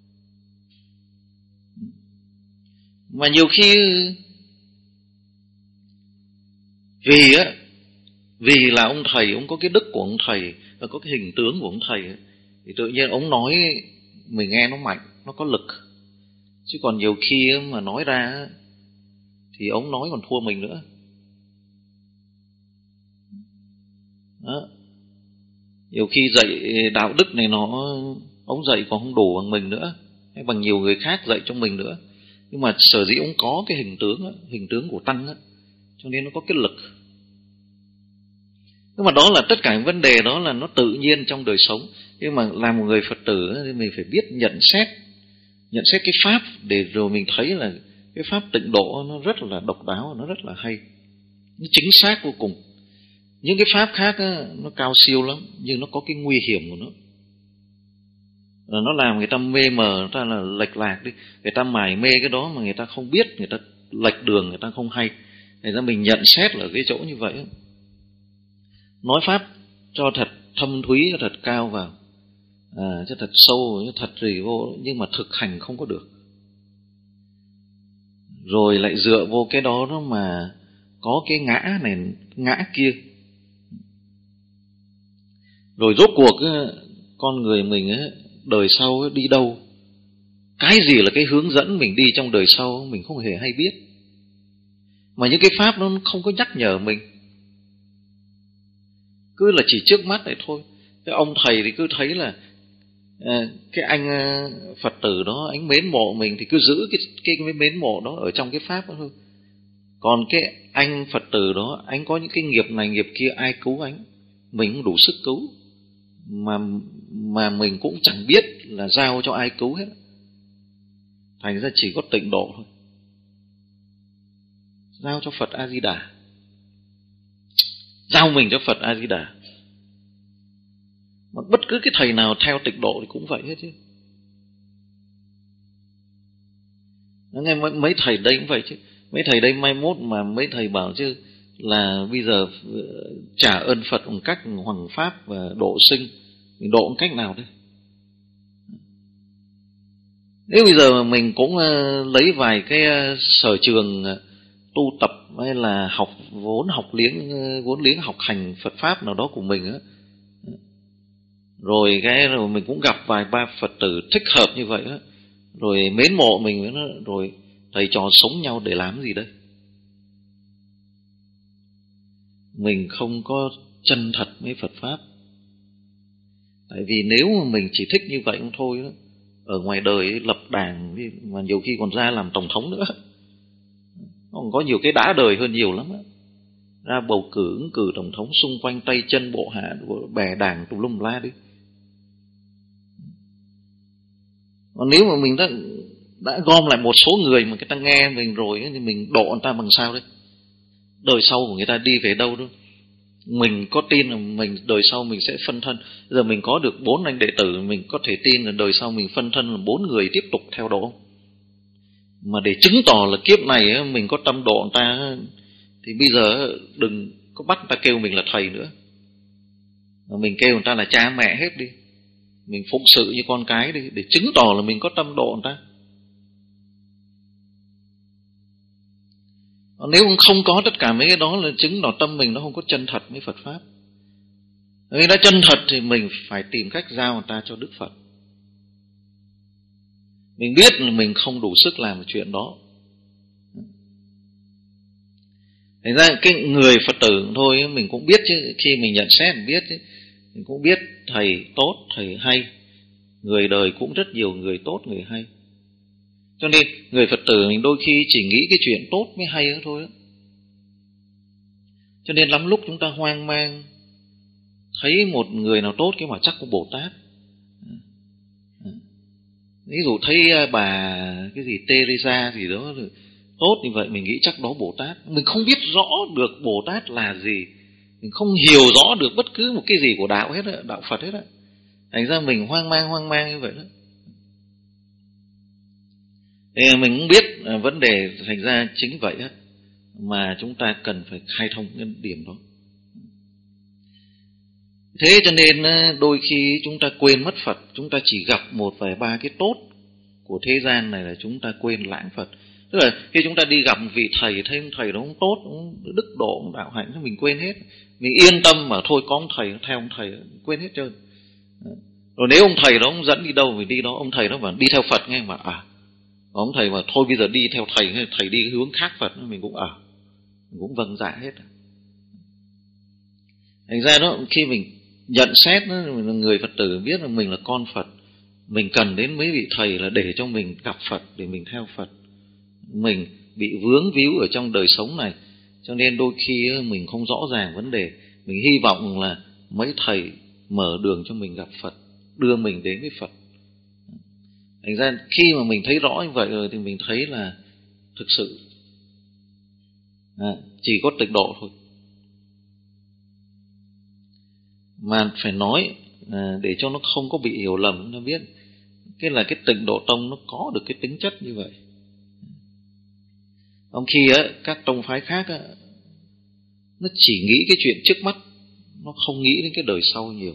Mà nhiều khi vì á, vì là ông thầy, ông có cái đức của ông thầy và có cái hình tướng của ông thầy ấy, thì tự nhiên ông nói mình nghe nó mạnh, nó có lực. Chứ còn nhiều khi mà nói ra thì ông nói còn thua mình nữa. Đó. Nhiều khi dạy đạo đức này nó ông dạy còn không đủ bằng mình nữa, hay bằng nhiều người khác dạy cho mình nữa. Nhưng mà sở dĩ ông có cái hình tướng đó, hình tướng của tăng đó, cho nên nó có cái lực. Nhưng mà đó là tất cả những vấn đề đó là nó tự nhiên trong đời sống. Nhưng mà làm một người Phật tử thì mình phải biết nhận xét, nhận xét cái pháp, để rồi mình thấy là cái pháp tịnh độ nó rất là độc đáo, nó rất là hay, nó chính xác vô cùng. Những cái pháp khác á, nó cao siêu lắm, nhưng nó có cái nguy hiểm của nó. Nó làm người ta mê mờ, người ta là lệch lạc đi. Người ta mải mê cái đó mà người ta không biết, người ta lệch đường, người ta không hay. Thành ra mình nhận xét ở cái chỗ như vậy. Nói pháp cho thật thâm thúy, cho thật cao vào, à, cho thật sâu, cho thật gì vô, nhưng mà thực hành không có được. Rồi lại dựa vô cái đó đó mà có cái ngã này, ngã kia. Rồi rốt cuộc con người mình đời sau đi đâu, cái gì là cái hướng dẫn mình đi trong đời sau mình không hề hay biết. Mà những cái pháp nó không có nhắc nhở mình, cứ là chỉ trước mắt này thôi. Cái ông thầy thì cứ thấy là à, cái anh Phật tử đó anh mến mộ mình thì cứ giữ cái, cái, cái mến mộ đó ở trong cái pháp đó thôi. Còn cái anh Phật tử đó, anh có những cái nghiệp này nghiệp kia, ai cứu anh? Mình không đủ sức cứu, mà mà mình cũng chẳng biết là giao cho ai cứu hết. Thành ra chỉ có tịnh độ thôi, giao cho Phật A Di Đà, giao mình cho Phật A Di Đà. Mà bất cứ cái thầy nào theo tịnh độ thì cũng vậy hết chứ. Nghe mấy, mấy thầy đây cũng vậy chứ. Mấy thầy đây mai mốt mà mấy thầy bảo chứ là bây giờ trả ơn Phật bằng cách hoằng pháp và độ sinh, mình độ bằng cách nào đây? Nếu bây giờ mà mình cũng lấy vài cái sở trường tu tập hay là học vốn học liếng vốn liếng học hành Phật pháp nào đó của mình á, rồi cái rồi mình cũng gặp vài ba Phật tử thích hợp như vậy á, rồi mến mộ mình với nó, rồi thầy trò sống nhau để làm gì đây? Mình không có chân thật với Phật pháp. Tại vì nếu mà mình chỉ thích như vậy không thôi đó, ở ngoài đời lập đảng mà nhiều khi còn ra làm tổng thống nữa, nó còn có nhiều cái đã đời hơn nhiều lắm á. Ra bầu cử ứng cử tổng thống, xung quanh tay chân bộ hạ bè đảng tùm lum la đi. Còn nếu mà mình đã đã gom lại một số người mà người ta nghe mình rồi thì mình độ người ta bằng sao đấy? Đời sau của người ta đi về đâu đó? Mình có tin là mình đời sau mình sẽ phân thân. Giờ mình có được bốn anh đệ tử, mình có thể tin là đời sau mình phân thân là bốn người tiếp tục theo độ không? Mà để chứng tỏ là kiếp này mình có tâm độ người ta, thì bây giờ đừng có bắt người ta kêu mình là thầy nữa, mà mình kêu người ta là cha mẹ hết đi. Mình phụng sự như con cái đi, để chứng tỏ là mình có tâm độ người ta. Nếu không có tất cả mấy cái đó là chứng tỏ tâm mình nó không có chân thật với Phật pháp. Nếu đã chân thật thì mình phải tìm cách giao người ta cho Đức Phật. Mình biết là mình không đủ sức làm chuyện đó. Thành ra cái người Phật tử thôi mình cũng biết chứ, khi mình nhận xét mình biết chứ. Mình cũng biết thầy tốt, thầy hay. Người đời cũng rất nhiều người tốt, người hay. Cho nên người Phật tử mình đôi khi chỉ nghĩ cái chuyện tốt mới hay đó thôi đó. Cho nên lắm lúc chúng ta hoang mang, thấy một người nào tốt cái mà chắc có Bồ Tát. Ví dụ thấy bà cái gì Teresa gì đó tốt như vậy, mình nghĩ chắc đó Bồ Tát. Mình không biết rõ được Bồ Tát là gì, mình không hiểu rõ được bất cứ một cái gì của đạo hết đó, đạo Phật hết đó. Thành ra mình hoang mang hoang mang như vậy đó. Thì mình cũng biết vấn đề, thành ra chính vậy đó, mà chúng ta cần phải khai thông cái điểm đó. Thế cho nên đôi khi chúng ta quên mất Phật, chúng ta chỉ gặp một vài ba cái tốt của thế gian này là chúng ta quên lãng Phật. Tức là khi chúng ta đi gặp một vị thầy, thấy ông thầy đó không tốt, không đức độ, không đạo hạnh, mình quên hết. Mình yên tâm mà thôi, có ông thầy, theo ông thầy, quên hết trơn. Rồi nếu ông thầy đó ông dẫn đi đâu mình đi đó, ông thầy đó mà đi theo Phật nghe mà à, ông thầy mà thôi bây giờ đi theo thầy, thầy đi hướng khác Phật, mình cũng ở, à, mình cũng vâng dạ hết. Thành ra đó, khi mình nhận xét đó, người Phật tử biết là mình là con Phật, mình cần đến mấy vị thầy là để cho mình gặp Phật, để mình theo Phật. Mình bị vướng víu ở trong đời sống này, cho nên đôi khi mình không rõ ràng vấn đề. Mình hy vọng là mấy thầy mở đường cho mình gặp Phật, đưa mình đến với Phật. Thành ra khi mà mình thấy rõ như vậy rồi thì mình thấy là thực sự à, chỉ có tịnh độ thôi. Mà phải nói à, để cho nó không có bị hiểu lầm, nó biết cái là cái tịnh độ tông nó có được cái tính chất như vậy. Ông khi á, các tông phái khác á, nó chỉ nghĩ cái chuyện trước mắt, nó không nghĩ đến cái đời sau nhiều.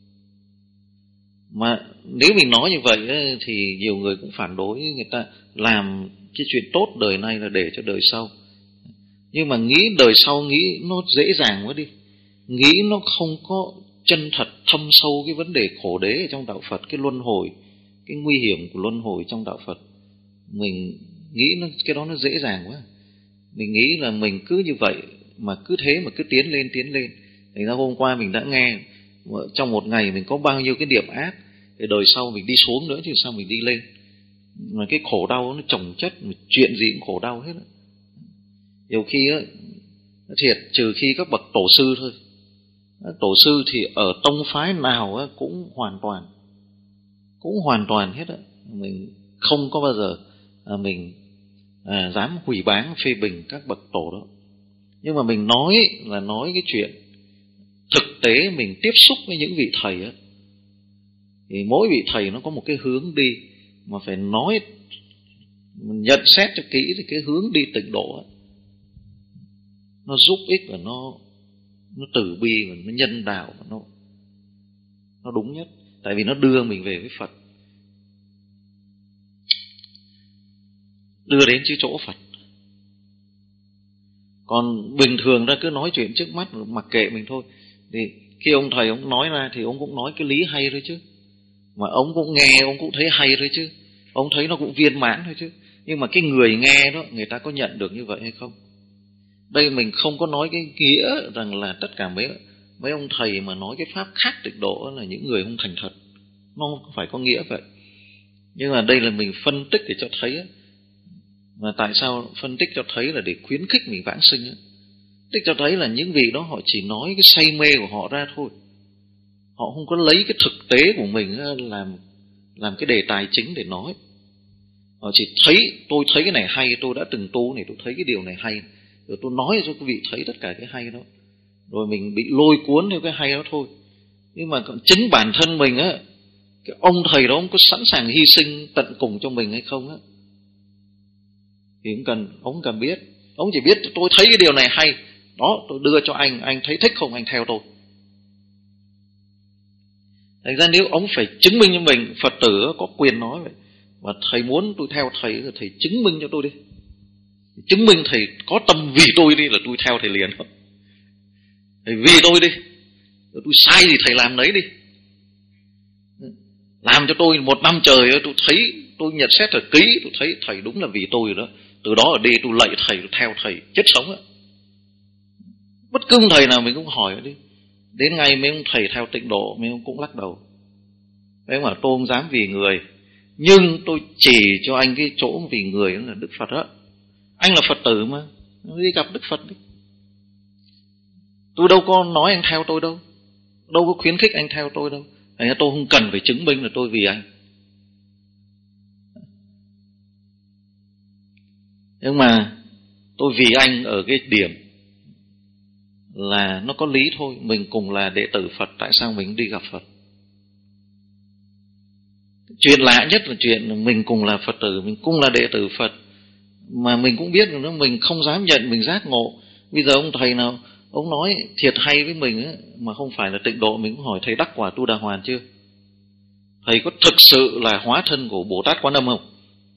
Mà nếu mình nói như vậy á, thì nhiều người cũng phản đối, người ta làm cái chuyện tốt đời này là để cho đời sau. Nhưng mà nghĩ đời sau, nghĩ nó dễ dàng quá đi, nghĩ nó không có chân thật thâm sâu cái vấn đề khổ đế ở trong đạo Phật, cái luân hồi, cái nguy hiểm của luân hồi trong đạo Phật. Mình nghĩ nó, cái đó nó dễ dàng quá. Mình nghĩ là mình cứ như vậy mà cứ thế mà cứ tiến lên tiến lên. Thành ra hôm qua mình đã nghe trong một ngày mình có bao nhiêu cái điểm ác, thì đời sau mình đi xuống nữa chứ sao mình đi lên. Mà cái khổ đau nó chồng chất, chuyện gì cũng khổ đau hết. Nhiều khi á, thiệt trừ khi các bậc tổ sư thôi. Tổ sư thì ở tông phái nào á, cũng hoàn toàn cũng hoàn toàn hết á. Mình không có bao giờ à, mình à, dám hủy báng phê bình các bậc tổ đó. Nhưng mà mình nói là nói cái chuyện thực tế mình tiếp xúc với những vị thầy á, thì mỗi vị thầy nó có một cái hướng đi mà phải nói, nhận xét cho kỹ thì cái hướng đi tịnh độ á, nó giúp ích và nó nó từ bi và nó nhân đạo và nó nó đúng nhất, tại vì nó đưa mình về với Phật, đưa đến chứ chỗ Phật. Còn bình thường ra cứ nói chuyện trước mắt mặc kệ mình thôi, thì khi ông thầy ông nói ra thì ông cũng nói cái lý hay thôi chứ, mà ông cũng nghe, ông cũng thấy hay thôi chứ, ông thấy nó cũng viên mãn thôi chứ. Nhưng mà cái người nghe đó, người ta có nhận được như vậy hay không? Đây mình không có nói cái nghĩa rằng là tất cả mấy mấy ông thầy mà nói cái pháp khác tịnh độ là những người không thành thật, nó không phải có nghĩa vậy. Nhưng mà đây là mình phân tích để cho thấy á. Mà tại sao phân tích cho thấy là để khuyến khích mình vãng sinh á. Tích cho thấy là những vị đó họ chỉ nói cái say mê của họ ra thôi, họ không có lấy cái thực tế của mình làm làm cái đề tài chính để nói. Họ chỉ thấy, tôi thấy cái này hay, tôi đã từng tu này, tôi thấy cái điều này hay, rồi tôi nói cho quý vị thấy tất cả cái hay đó, rồi mình bị lôi cuốn theo cái hay đó thôi. Nhưng mà chính bản thân mình á, cái ông thầy đó ông có sẵn sàng hy sinh tận cùng cho mình hay không á, thì cũng cần, ông cần biết. Ông chỉ biết tôi thấy cái điều này hay, đó tôi đưa cho anh, anh thấy thích không anh theo tôi. Thành ra nếu ông phải chứng minh cho mình, Phật tử có quyền nói vậy, và thầy muốn tôi theo thầy, thầy chứng minh cho tôi đi, chứng minh thầy có tâm vì tôi đi là tôi theo thầy liền. Thầy vì tôi đi, rồi tôi sai thì thầy làm lấy đi, làm cho tôi một năm trời tôi thấy, tôi nhận xét thật kỹ, tôi thấy thầy đúng là vì tôi rồi đó. Từ đó ở đi tôi lạy thầy, tôi theo thầy chết sống á. Bất cứ ông thầy nào mình cũng hỏi đi. Đến ngày mấy ông thầy theo tịnh độ, mấy ông cũng lắc đầu. Mấy ông bảo tôi không dám vì người, nhưng tôi chỉ cho anh cái chỗ vì người là Đức Phật đó. Anh là Phật tử mà, đi gặp Đức Phật đi. Tôi đâu có nói anh theo tôi đâu, đâu có khuyến khích anh theo tôi đâu. Thành ra tôi không cần phải chứng minh là tôi vì anh. Nhưng mà tôi vì anh ở cái điểm là nó có lý thôi. Mình cùng là đệ tử Phật, tại sao mình đi gặp Phật? Chuyện lạ nhất là chuyện mình cùng là Phật tử, mình cùng là đệ tử Phật, mà mình cũng biết là mình không dám nhận mình giác ngộ. Bây giờ ông thầy nào ông nói thiệt hay với mình ấy, mà không phải là tịnh độ, mình cũng hỏi thầy đắc quả Tu Đà Hoàn chưa? Thầy có thực sự là hóa thân của Bồ Tát Quán Âm không?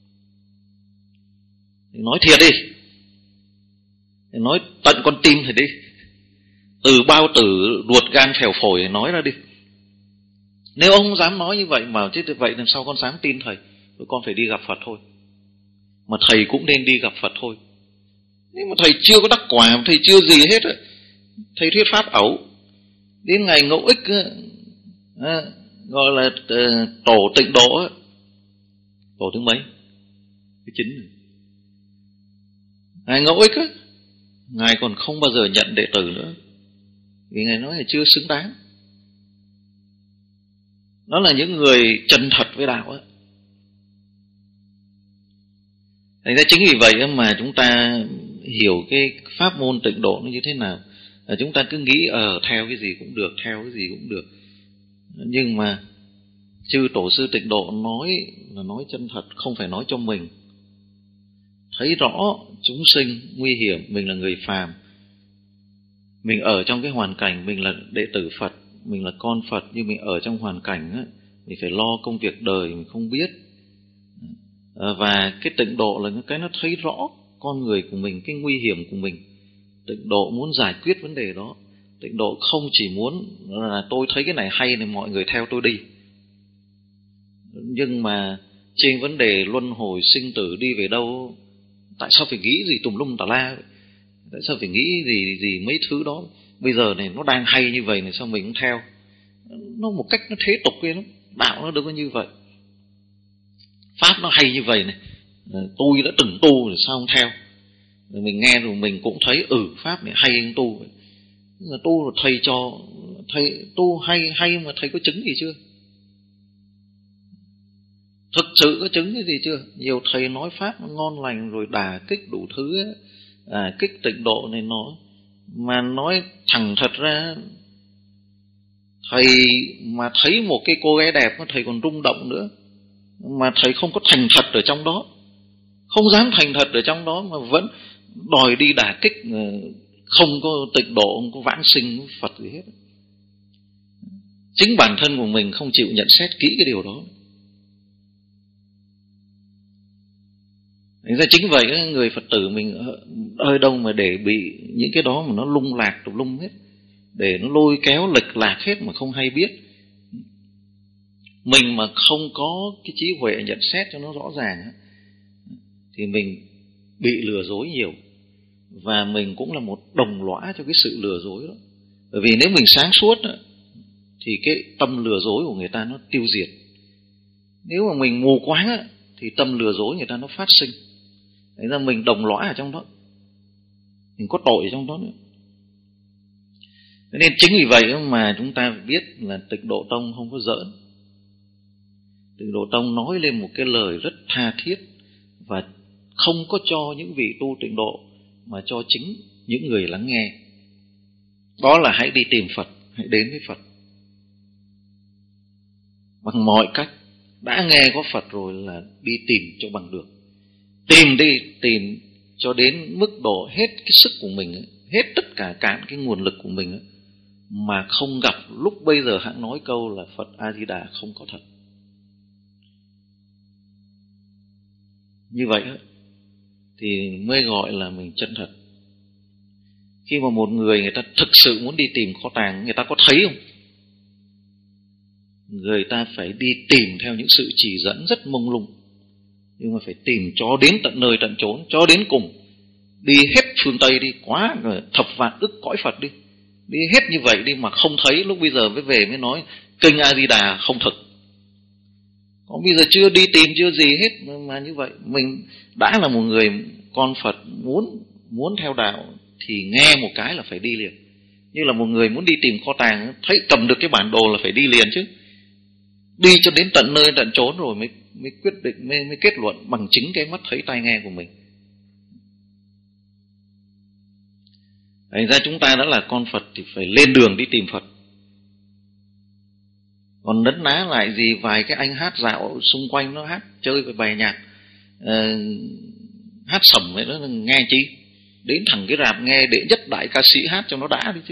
Thì nói thiệt đi, thì nói tận con tim thầy đi, từ bao tử ruột gan phèo phổi nói ra đi. Nếu ông không dám nói như vậy mà chứ vậy làm sao con dám tin thầy? Rồi con phải đi gặp Phật thôi. Mà thầy cũng nên đi gặp Phật thôi. Nhưng mà thầy chưa có đắc quả, thầy chưa gì hết á, thầy thuyết pháp ẩu, Đến ngày ngũ ích à, gọi là uh, tổ tịnh độ, tổ thứ mấy? Thứ chín. Ngài ngũ ích á, Ngài còn không bao giờ nhận đệ tử nữa, vì Ngài nói là chưa xứng đáng. Đó là những người chân thật với đạo á. Thành ra chính vì vậy mà chúng ta hiểu cái pháp môn tịnh độ nó như thế nào. À, chúng ta cứ nghĩ ở ờ, theo cái gì cũng được, theo cái gì cũng được. Nhưng mà chư tổ sư tịnh độ nói là nói chân thật, không phải nói cho mình. Thấy rõ chúng sinh nguy hiểm, mình là người phàm, mình ở trong cái hoàn cảnh, mình là đệ tử Phật, mình là con Phật, nhưng mình ở trong hoàn cảnh á, mình phải lo công việc đời mình không biết. À, và cái tịnh độ là cái nó thấy rõ con người của mình, cái nguy hiểm của mình. Tịnh độ muốn giải quyết vấn đề đó. Tịnh độ không chỉ muốn là tôi thấy cái này hay này mọi người theo tôi đi, nhưng mà trên vấn đề luân hồi sinh tử đi về đâu, tại sao phải nghĩ gì tùm lum tà la, tại sao phải nghĩ gì gì mấy thứ đó. Bây giờ này nó đang hay như vậy này, sao mình cũng theo. Nó một cách nó thế tục kia lắm. Đạo nó đâu có như vậy. Pháp nó hay như vậy này, tôi đã từng tu rồi sao không theo. Rồi mình nghe rồi mình cũng thấy ừ pháp này hay hơn tu. Nhưng mà tu rồi thầy cho thầy tu hay hay mà thầy có chứng gì chưa? Thực sự có chứng cái gì chưa? Nhiều thầy nói pháp nó ngon lành rồi đả kích đủ thứ ấy, à, kích tịnh độ này nó, mà nói thẳng thật ra thầy mà thấy một cái cô gái đẹp thầy còn rung động nữa, mà thầy không có thành thật ở trong đó, không dám thành thật ở trong đó, mà vẫn đòi đi đả kích, không có tịnh độ, không có vãng sinh Phật gì hết. Chính bản thân của mình không chịu nhận xét kỹ cái điều đó. Thành ra chính vậy người Phật tử mình ơi đâu mà để bị những cái đó mà nó lung lạc tùm lum hết, để nó lôi kéo lệch lạc hết mà không hay biết. Mình mà không có cái trí huệ nhận xét cho nó rõ ràng thì mình bị lừa dối nhiều, và mình cũng là một đồng lõa cho cái sự lừa dối đó. Bởi vì nếu mình sáng suốt thì cái tâm lừa dối của người ta nó tiêu diệt. Nếu mà mình mù quáng thì tâm lừa dối người ta nó phát sinh. Thế ra mình đồng lõa ở trong đó, mình có tội ở trong đó nữa. Nên chính vì vậy mà chúng ta biết là Tịnh Độ Tông không có giỡn. Tịnh Độ Tông nói lên một cái lời rất tha thiết, và không có cho những vị tu tịnh độ, mà cho chính những người lắng nghe. Đó là hãy đi tìm Phật, hãy đến với Phật bằng mọi cách. Đã nghe có Phật rồi là đi tìm cho bằng được. Tìm đi, tìm cho đến mức độ hết cái sức của mình, hết tất cả cạn cái nguồn lực của mình, mà không gặp. Lúc bây giờ hãng nói câu là Phật A-di-đà không có thật. Như vậy thì mới gọi là mình chân thật. Khi mà một người người ta thực sự muốn đi tìm kho tàng, người ta có thấy không? Người ta phải đi tìm theo những sự chỉ dẫn rất mông lung, nhưng mà phải tìm cho đến tận nơi tận chốn, cho đến cùng. Đi hết phương Tây đi, quá thập vạn ức cõi Phật đi, đi hết như vậy đi mà không thấy. Lúc bây giờ mới về mới nói kinh A-di-đà không thực. Còn bây giờ chưa đi tìm chưa gì hết mà như vậy. Mình đã là một người con Phật, muốn muốn theo đạo thì nghe một cái là phải đi liền. Như là một người muốn đi tìm kho tàng, thấy cầm được cái bản đồ là phải đi liền chứ. Đi cho đến tận nơi tận chốn rồi mới mới quyết định, mới, mới kết luận bằng chính cái mắt thấy tai nghe của mình. Thành ra chúng ta đã là con Phật thì phải lên đường đi tìm Phật. Còn nấn ná lại gì vài cái anh hát dạo xung quanh, nó hát chơi với bài nhạc, uh, hát sẩm ấy, nó nghe chi. Đến thẳng cái rạp nghe đệ nhất đại ca sĩ hát cho nó đã đi chứ.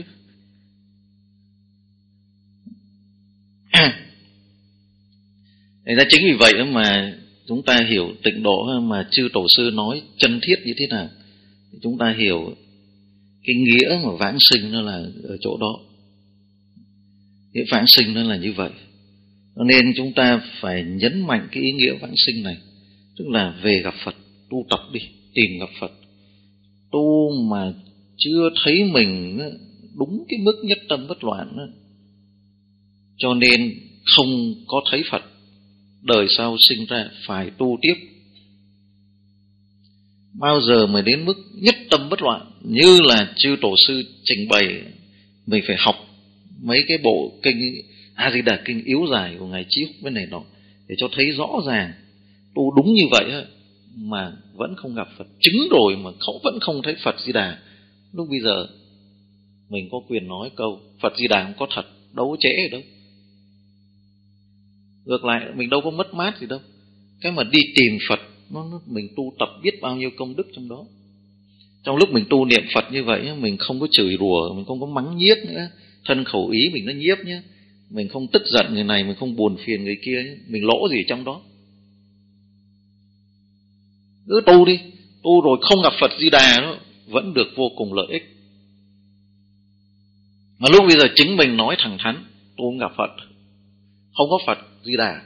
Thành ra chính vì vậy mà chúng ta hiểu tịnh độ mà chư tổ sư nói chân thiết như thế nào, chúng ta hiểu cái nghĩa mà vãng sinh nó là ở chỗ đó. Nghĩa vãng sinh nó là như vậy. Nên chúng ta phải nhấn mạnh cái ý nghĩa vãng sinh này, tức là về gặp Phật, tu tập đi, tìm gặp Phật. Tu mà chưa thấy mình đúng cái mức nhất tâm bất loạn đó. Cho nên không có thấy Phật, đời sau sinh ra phải tu tiếp. Bao giờ mới đến mức nhất tâm bất loạn như là chư tổ sư trình bày, mình phải học mấy cái bộ kinh A Di Đà kinh yếu dài của ngài Chí Húc bên này nọ để cho thấy rõ ràng tu đúng như vậy á, mà vẫn không gặp Phật. Chứng rồi mà không vẫn không thấy Phật Di Đà. Lúc bây giờ mình có quyền nói câu Phật Di Đà không có thật, đâu có trễ ở đâu. Ngược lại mình đâu có mất mát gì đâu. Cái mà đi tìm Phật, nó, nó mình tu tập biết bao nhiêu công đức trong đó. Trong lúc mình tu niệm Phật như vậy, mình không có chửi rủa, mình không có mắng nhiếc nữa. Thân khẩu ý mình nó nhiếp nhé. Mình không tức giận người này, mình không buồn phiền người kia nhé. Mình lỗ gì trong đó. Cứ tu đi, tu rồi không gặp Phật Di Đà nó vẫn được vô cùng lợi ích. Mà lúc bây giờ chính mình nói thẳng thắn, tu không gặp Phật, không có Phật Di Đà.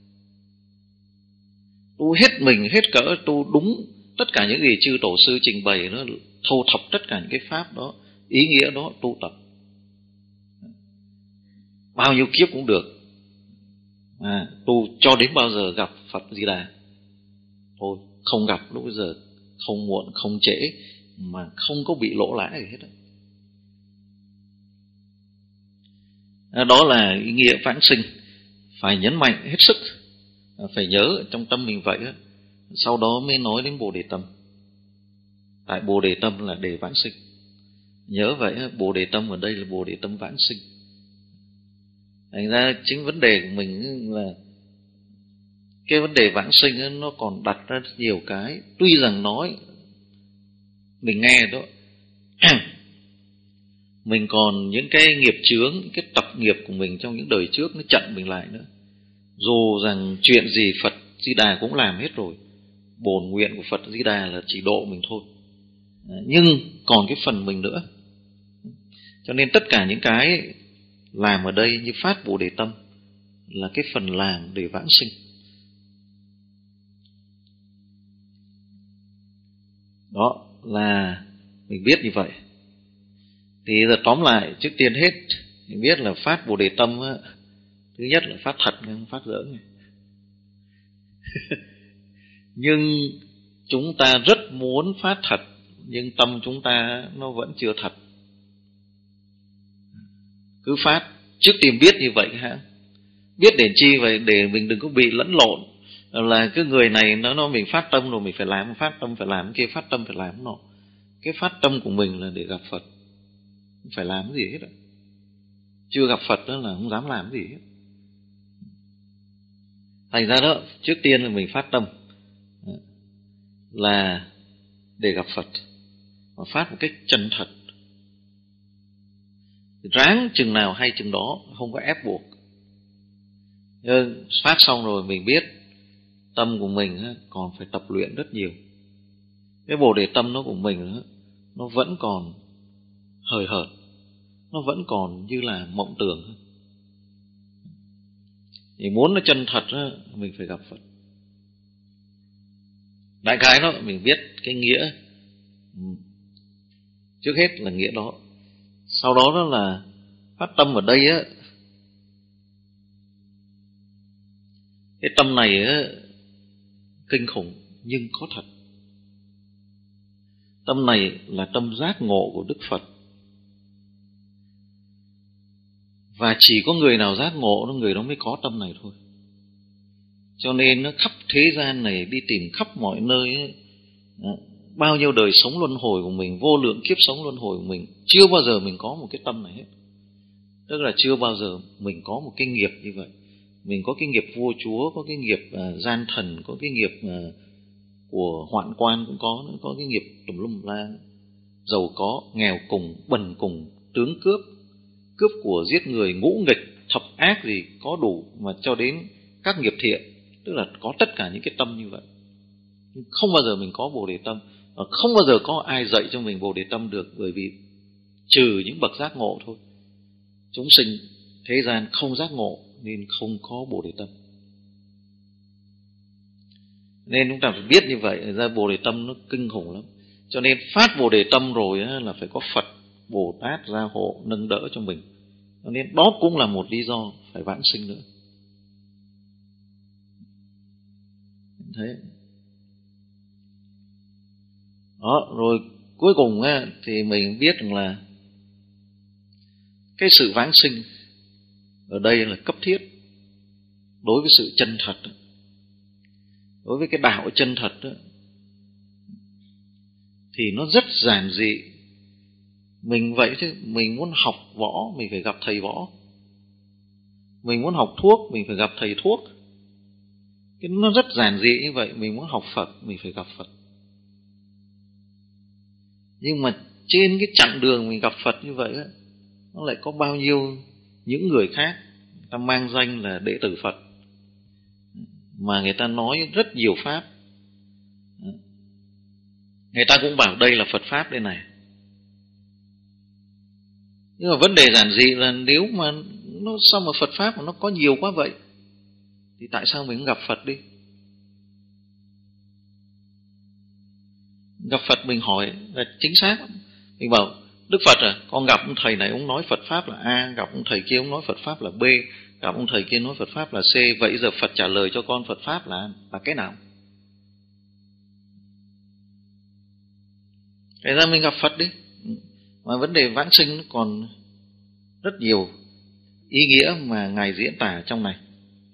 Tu hết mình, hết cỡ, tu đúng tất cả những gì chư tổ sư trình bày, nó thâu thập tất cả những cái pháp đó, ý nghĩa đó, tu tập bao nhiêu kiếp cũng được. À, tu cho đến bao giờ gặp Phật Di Đà. Thôi, không gặp lúc bây giờ không muộn, không trễ, mà không có bị lỗ lã gì hết. À, đó là ý nghĩa vãng sinh. Phải nhấn mạnh hết sức, phải nhớ trong tâm mình vậy. Sau đó mới nói đến Bồ Đề Tâm. Tại Bồ Đề Tâm là để vãng sinh. Nhớ vậy, Bồ Đề Tâm ở đây là Bồ Đề Tâm vãng sinh. Thành ra chính vấn đề của mình là cái vấn đề vãng sinh nó còn đặt ra nhiều cái. Tuy rằng nói mình nghe đó mình còn những cái nghiệp chướng, cái tập nghiệp của mình trong những đời trước nó chặn mình lại nữa. Dù rằng chuyện gì Phật Di Đà cũng làm hết rồi, bổn nguyện của Phật Di Đà là chỉ độ mình thôi, nhưng còn cái phần mình nữa. Cho nên tất cả những cái làm ở đây như phát Bồ Đề Tâm là cái phần làm để vãng sinh. Đó là mình biết như vậy. Thì giờ tóm lại, trước tiên hết mình biết là phát Bồ Đề Tâm á, thứ nhất là phát thật, không phát giỡn. Nhưng chúng ta rất muốn phát thật, nhưng tâm chúng ta nó vẫn chưa thật. Cứ phát, trước tiên biết như vậy hả? Biết để chi vậy? Để mình đừng có bị lẫn lộn. Là cái người này nó, nó mình phát tâm rồi mình phải làm, phát tâm phải làm, kia phát tâm phải làm nọ. Cái phát tâm của mình là để gặp Phật, không phải làm cái gì hết. Chưa gặp Phật đó là không dám làm cái gì hết. Thành ra đó, trước tiên là mình phát tâm là để gặp Phật, mà phát một cách chân thật. Ráng chừng nào hay chừng đó, không có ép buộc. Nhưng phát xong rồi mình biết tâm của mình còn phải tập luyện rất nhiều. Cái Bồ Đề Tâm nó của mình nó vẫn còn hời hợt, nó vẫn còn như là mộng tưởng. Thì muốn nó chân thật mình phải gặp Phật. Đại khái đó mình biết cái nghĩa. Trước hết là nghĩa đó. Sau đó đó là phát tâm ở đây á, cái tâm này á kinh khủng nhưng có thật. Tâm này là tâm giác ngộ của Đức Phật. Và chỉ có người nào giác ngộ, người đó mới có tâm này thôi. Cho nên nó khắp thế gian này đi tìm khắp mọi nơi ấy, bao nhiêu đời sống luân hồi của mình, vô lượng kiếp sống luân hồi của mình, chưa bao giờ mình có một cái tâm này hết. Tức là chưa bao giờ mình có một cái nghiệp như vậy. Mình có cái nghiệp vua chúa, có cái nghiệp uh, gian thần, có cái nghiệp uh, của hoạn quan cũng có, có cái nghiệp tùm lum la, giàu có, nghèo cùng, bần cùng, tướng cướp, cướp của, giết người, ngũ nghịch, thập ác gì có đủ, mà cho đến các nghiệp thiện. Tức là có tất cả những cái tâm như vậy. Không bao giờ mình có Bồ Đề Tâm, và không bao giờ có ai dạy cho mình Bồ Đề Tâm được, bởi vì trừ những bậc giác ngộ thôi. Chúng sinh thế gian không giác ngộ nên không có Bồ Đề Tâm. Nên chúng ta phải biết như vậy, ra Bồ Đề Tâm nó kinh khủng lắm. Cho nên phát Bồ Đề Tâm rồi là phải có Phật Bồ Tát gia hộ nâng đỡ cho mình. Cho nên đó cũng là một lý do phải vãng sinh nữa. Thế. Đó, rồi cuối cùng á, thì mình biết rằng là cái sự vãng sinh ở đây là cấp thiết đối với sự chân thật. Đối với cái đạo chân thật đó, thì nó rất giản dị. Mình vậy chứ, mình muốn học võ mình phải gặp thầy võ, mình muốn học thuốc mình phải gặp thầy thuốc. Cái nó rất giản dị như vậy. Mình muốn học Phật mình phải gặp Phật. Nhưng mà trên cái chặng đường mình gặp Phật như vậy đó, nó lại có bao nhiêu những người khác, người ta mang danh là đệ tử Phật, mà người ta nói rất nhiều pháp. Người ta cũng bảo đây là Phật Pháp đây này. Nhưng mà vấn đề giản dị là nếu mà nó sao mà Phật Pháp mà nó có nhiều quá vậy, thì tại sao mình không gặp Phật đi? Gặp Phật mình hỏi là chính xác. Mình bảo Đức Phật à, con gặp ông thầy này ông nói Phật Pháp là A, gặp ông thầy kia ông nói Phật Pháp là B, gặp ông thầy kia nói Phật Pháp là C. Vậy giờ Phật trả lời cho con Phật Pháp là là cái nào? Thế ra mình gặp Phật đi. Mà vấn đề vãng sinh nó còn rất nhiều ý nghĩa mà Ngài diễn tả trong này.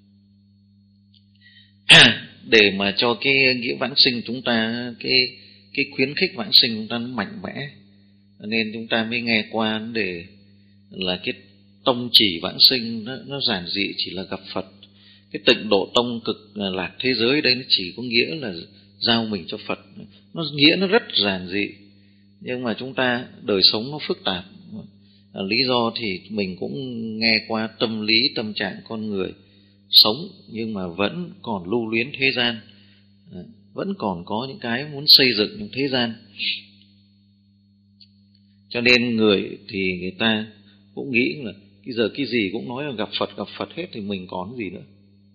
Để mà cho cái nghĩa vãng sinh chúng ta, cái cái khuyến khích vãng sinh chúng ta nó mạnh mẽ, nên chúng ta mới nghe qua để là cái tông chỉ vãng sinh nó, nó giản dị chỉ là gặp Phật. Cái tịnh độ tông cực lạc thế giới đây nó chỉ có nghĩa là giao mình cho Phật. Nó nghĩa nó rất giản dị, nhưng mà chúng ta đời sống nó phức tạp. À, lý do thì mình cũng nghe qua tâm lý tâm trạng con người sống, nhưng mà vẫn còn lưu luyến thế gian, à, vẫn còn có những cái muốn xây dựng trong thế gian. Cho nên người thì người ta cũng nghĩ là cái giờ cái gì cũng nói là gặp Phật gặp Phật hết, thì mình còn gì nữa,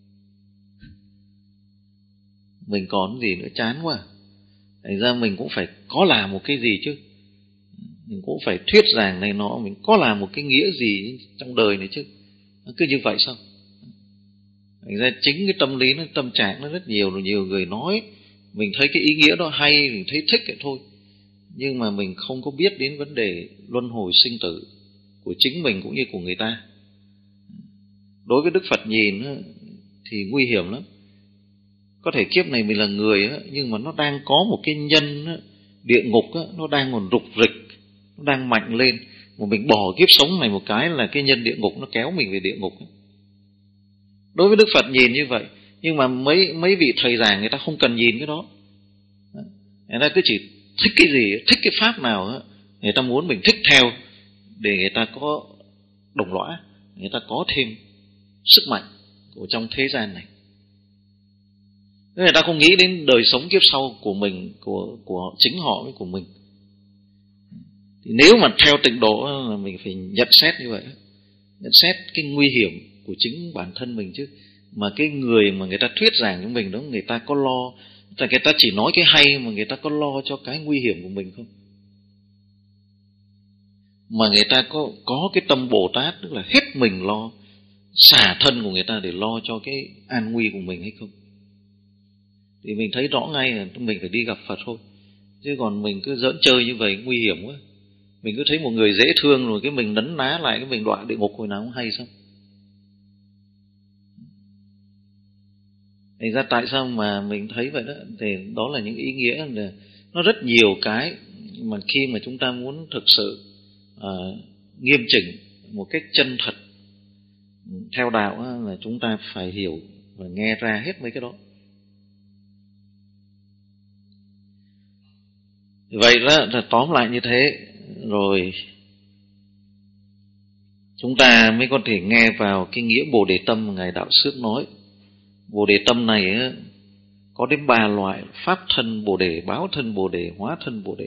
mình còn gì nữa, chán quá. Thành ra mình cũng phải có làm một cái gì chứ, mình cũng phải thuyết giảng này nọ, mình có làm một cái nghĩa gì trong đời này chứ. Cứ như vậy sao? Thành ra chính cái tâm lý nó, tâm trạng nó rất nhiều, nhiều người nói, mình thấy cái ý nghĩa đó hay, mình thấy thích vậy thôi, nhưng mà mình không có biết đến vấn đề luân hồi sinh tử của chính mình cũng như của người ta. Đối với Đức Phật nhìn thì nguy hiểm lắm. Có thể kiếp này mình là người, nhưng mà nó đang có một cái nhân địa ngục, nó đang còn rục rịch, nó đang mạnh lên, mà mình bỏ kiếp sống này một cái là cái nhân địa ngục nó kéo mình về địa ngục. Đối với Đức Phật nhìn như vậy, nhưng mà mấy mấy vị thầy giảng người ta không cần nhìn cái đó. Người ta cứ chỉ thích cái gì, thích cái pháp nào, người ta muốn mình thích theo để người ta có đồng lõa, người ta có thêm sức mạnh của trong thế gian này. Người ta không nghĩ đến đời sống kiếp sau của mình, của của chính họ với của mình. Thì nếu mà theo tịnh độ là mình phải nhận xét như vậy, nhận xét cái nguy hiểm của chính bản thân mình chứ. Mà cái người mà người ta thuyết giảng cho mình đó, người ta có lo, người ta chỉ nói cái hay mà người ta có lo cho cái nguy hiểm của mình không? Mà người ta có có cái tâm Bồ Tát, tức là hết mình lo, xả thân của người ta để lo cho cái an nguy của mình hay không? Thì mình thấy rõ ngay là mình phải đi gặp Phật thôi. Chứ còn mình cứ giỡn chơi như vậy nguy hiểm quá. Mình cứ thấy một người dễ thương rồi cái mình nấn ná lại, cái mình đọa địa ngục hồi nào cũng hay sao? Thành ra tại sao mà mình thấy vậy đó, thì đó là những ý nghĩa là nó rất nhiều cái mà khi mà chúng ta muốn thực sự uh, nghiêm chỉnh một cách chân thật theo đạo là chúng ta phải hiểu và nghe ra hết mấy cái đó. Vậy đó là tóm lại như thế, rồi chúng ta mới có thể nghe vào cái nghĩa Bồ Đề Tâm mà Ngài Đạo Xước nói. Bồ Đề Tâm này có đến ba loại: pháp thân Bồ Đề, báo thân Bồ Đề, hóa thân Bồ Đề.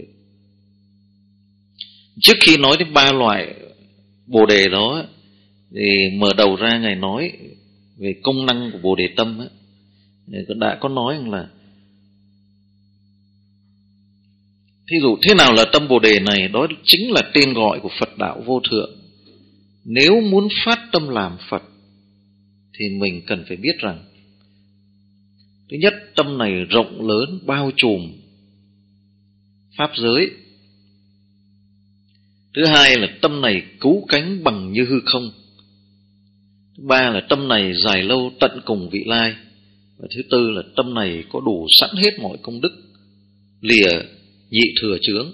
Trước khi nói đến ba loại Bồ Đề đó thì mở đầu ra Ngài nói về công năng của Bồ Đề Tâm ấy, đã có nói là Thí dụ thế nào là tâm Bồ Đề này? Đó chính là tên gọi của Phật đạo vô thượng. Nếu muốn phát tâm làm Phật thì mình cần phải biết rằng, thứ nhất, tâm này rộng lớn bao trùm pháp giới. Thứ hai là tâm này cứu cánh bằng như hư không. Thứ ba là tâm này dài lâu tận cùng vị lai. Và thứ tư là tâm này có đủ sẵn hết mọi công đức, lìa nhị thừa chướng.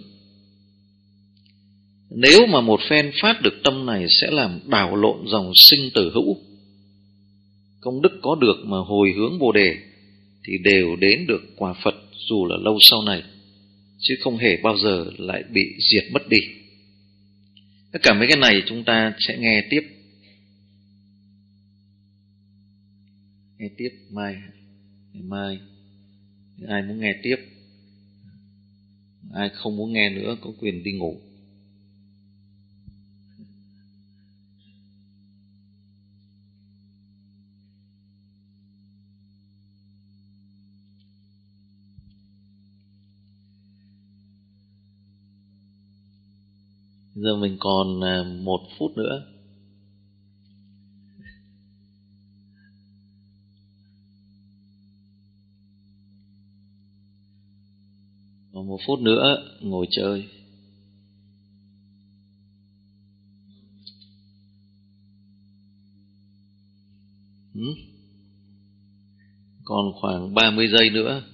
Nếu mà một phen phát được tâm này sẽ làm đảo lộn dòng sinh tử hữu. Công đức có được mà hồi hướng Bồ Đề thì đều đến được quả Phật dù là lâu sau này, chứ không hề bao giờ lại bị diệt mất đi. Tất cả mấy cái này chúng ta sẽ nghe tiếp. Nghe tiếp mai. Ngày mai. Ai muốn nghe tiếp, ai không muốn nghe nữa có quyền đi ngủ. Giờ mình còn một phút nữa. Còn một phút nữa ngồi chơi. Ừ? Còn khoảng ba mươi giây nữa.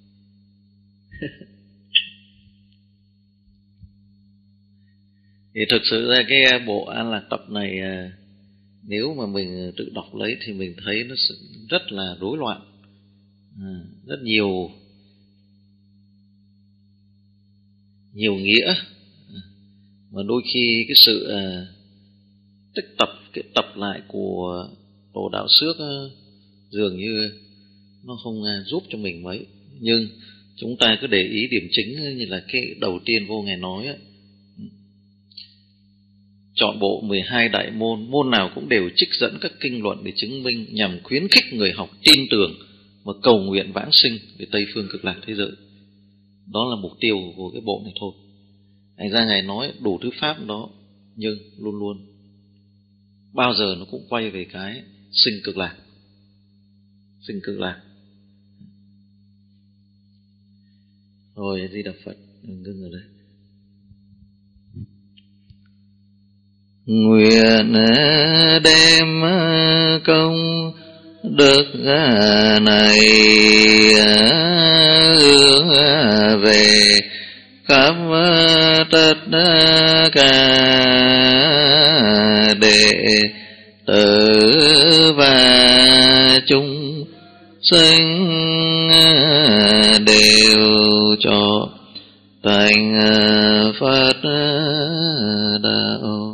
Thì thực sự ra cái bộ An Lạc Tập này, nếu mà mình tự đọc lấy thì mình thấy nó rất là rối loạn, à, rất nhiều nhiều nghĩa, mà đôi khi cái sự à, tích tập, cái tập lại của Tổ Đạo Xước à, dường như nó không à, giúp cho mình mấy. Nhưng chúng ta cứ để ý điểm chính như là cái đầu tiên Vô Ngài nói á, chọn bộ mười hai đại môn, môn nào cũng đều trích dẫn các kinh luận để chứng minh, nhằm khuyến khích người học tin tưởng và cầu nguyện vãng sinh về Tây Phương Cực Lạc thế giới. Đó là mục tiêu của cái bộ này thôi. Thành ra Ngài nói đủ thứ pháp đó, nhưng luôn luôn bao giờ nó cũng quay về cái sinh cực lạc. Sinh cực lạc. Rồi, A Di Đà Phật. Đừng ngưng ở đây. Nguyện đem công đức này hướng về khắp tất cả đệ tử và chúng sinh đều cho thành Phật đạo.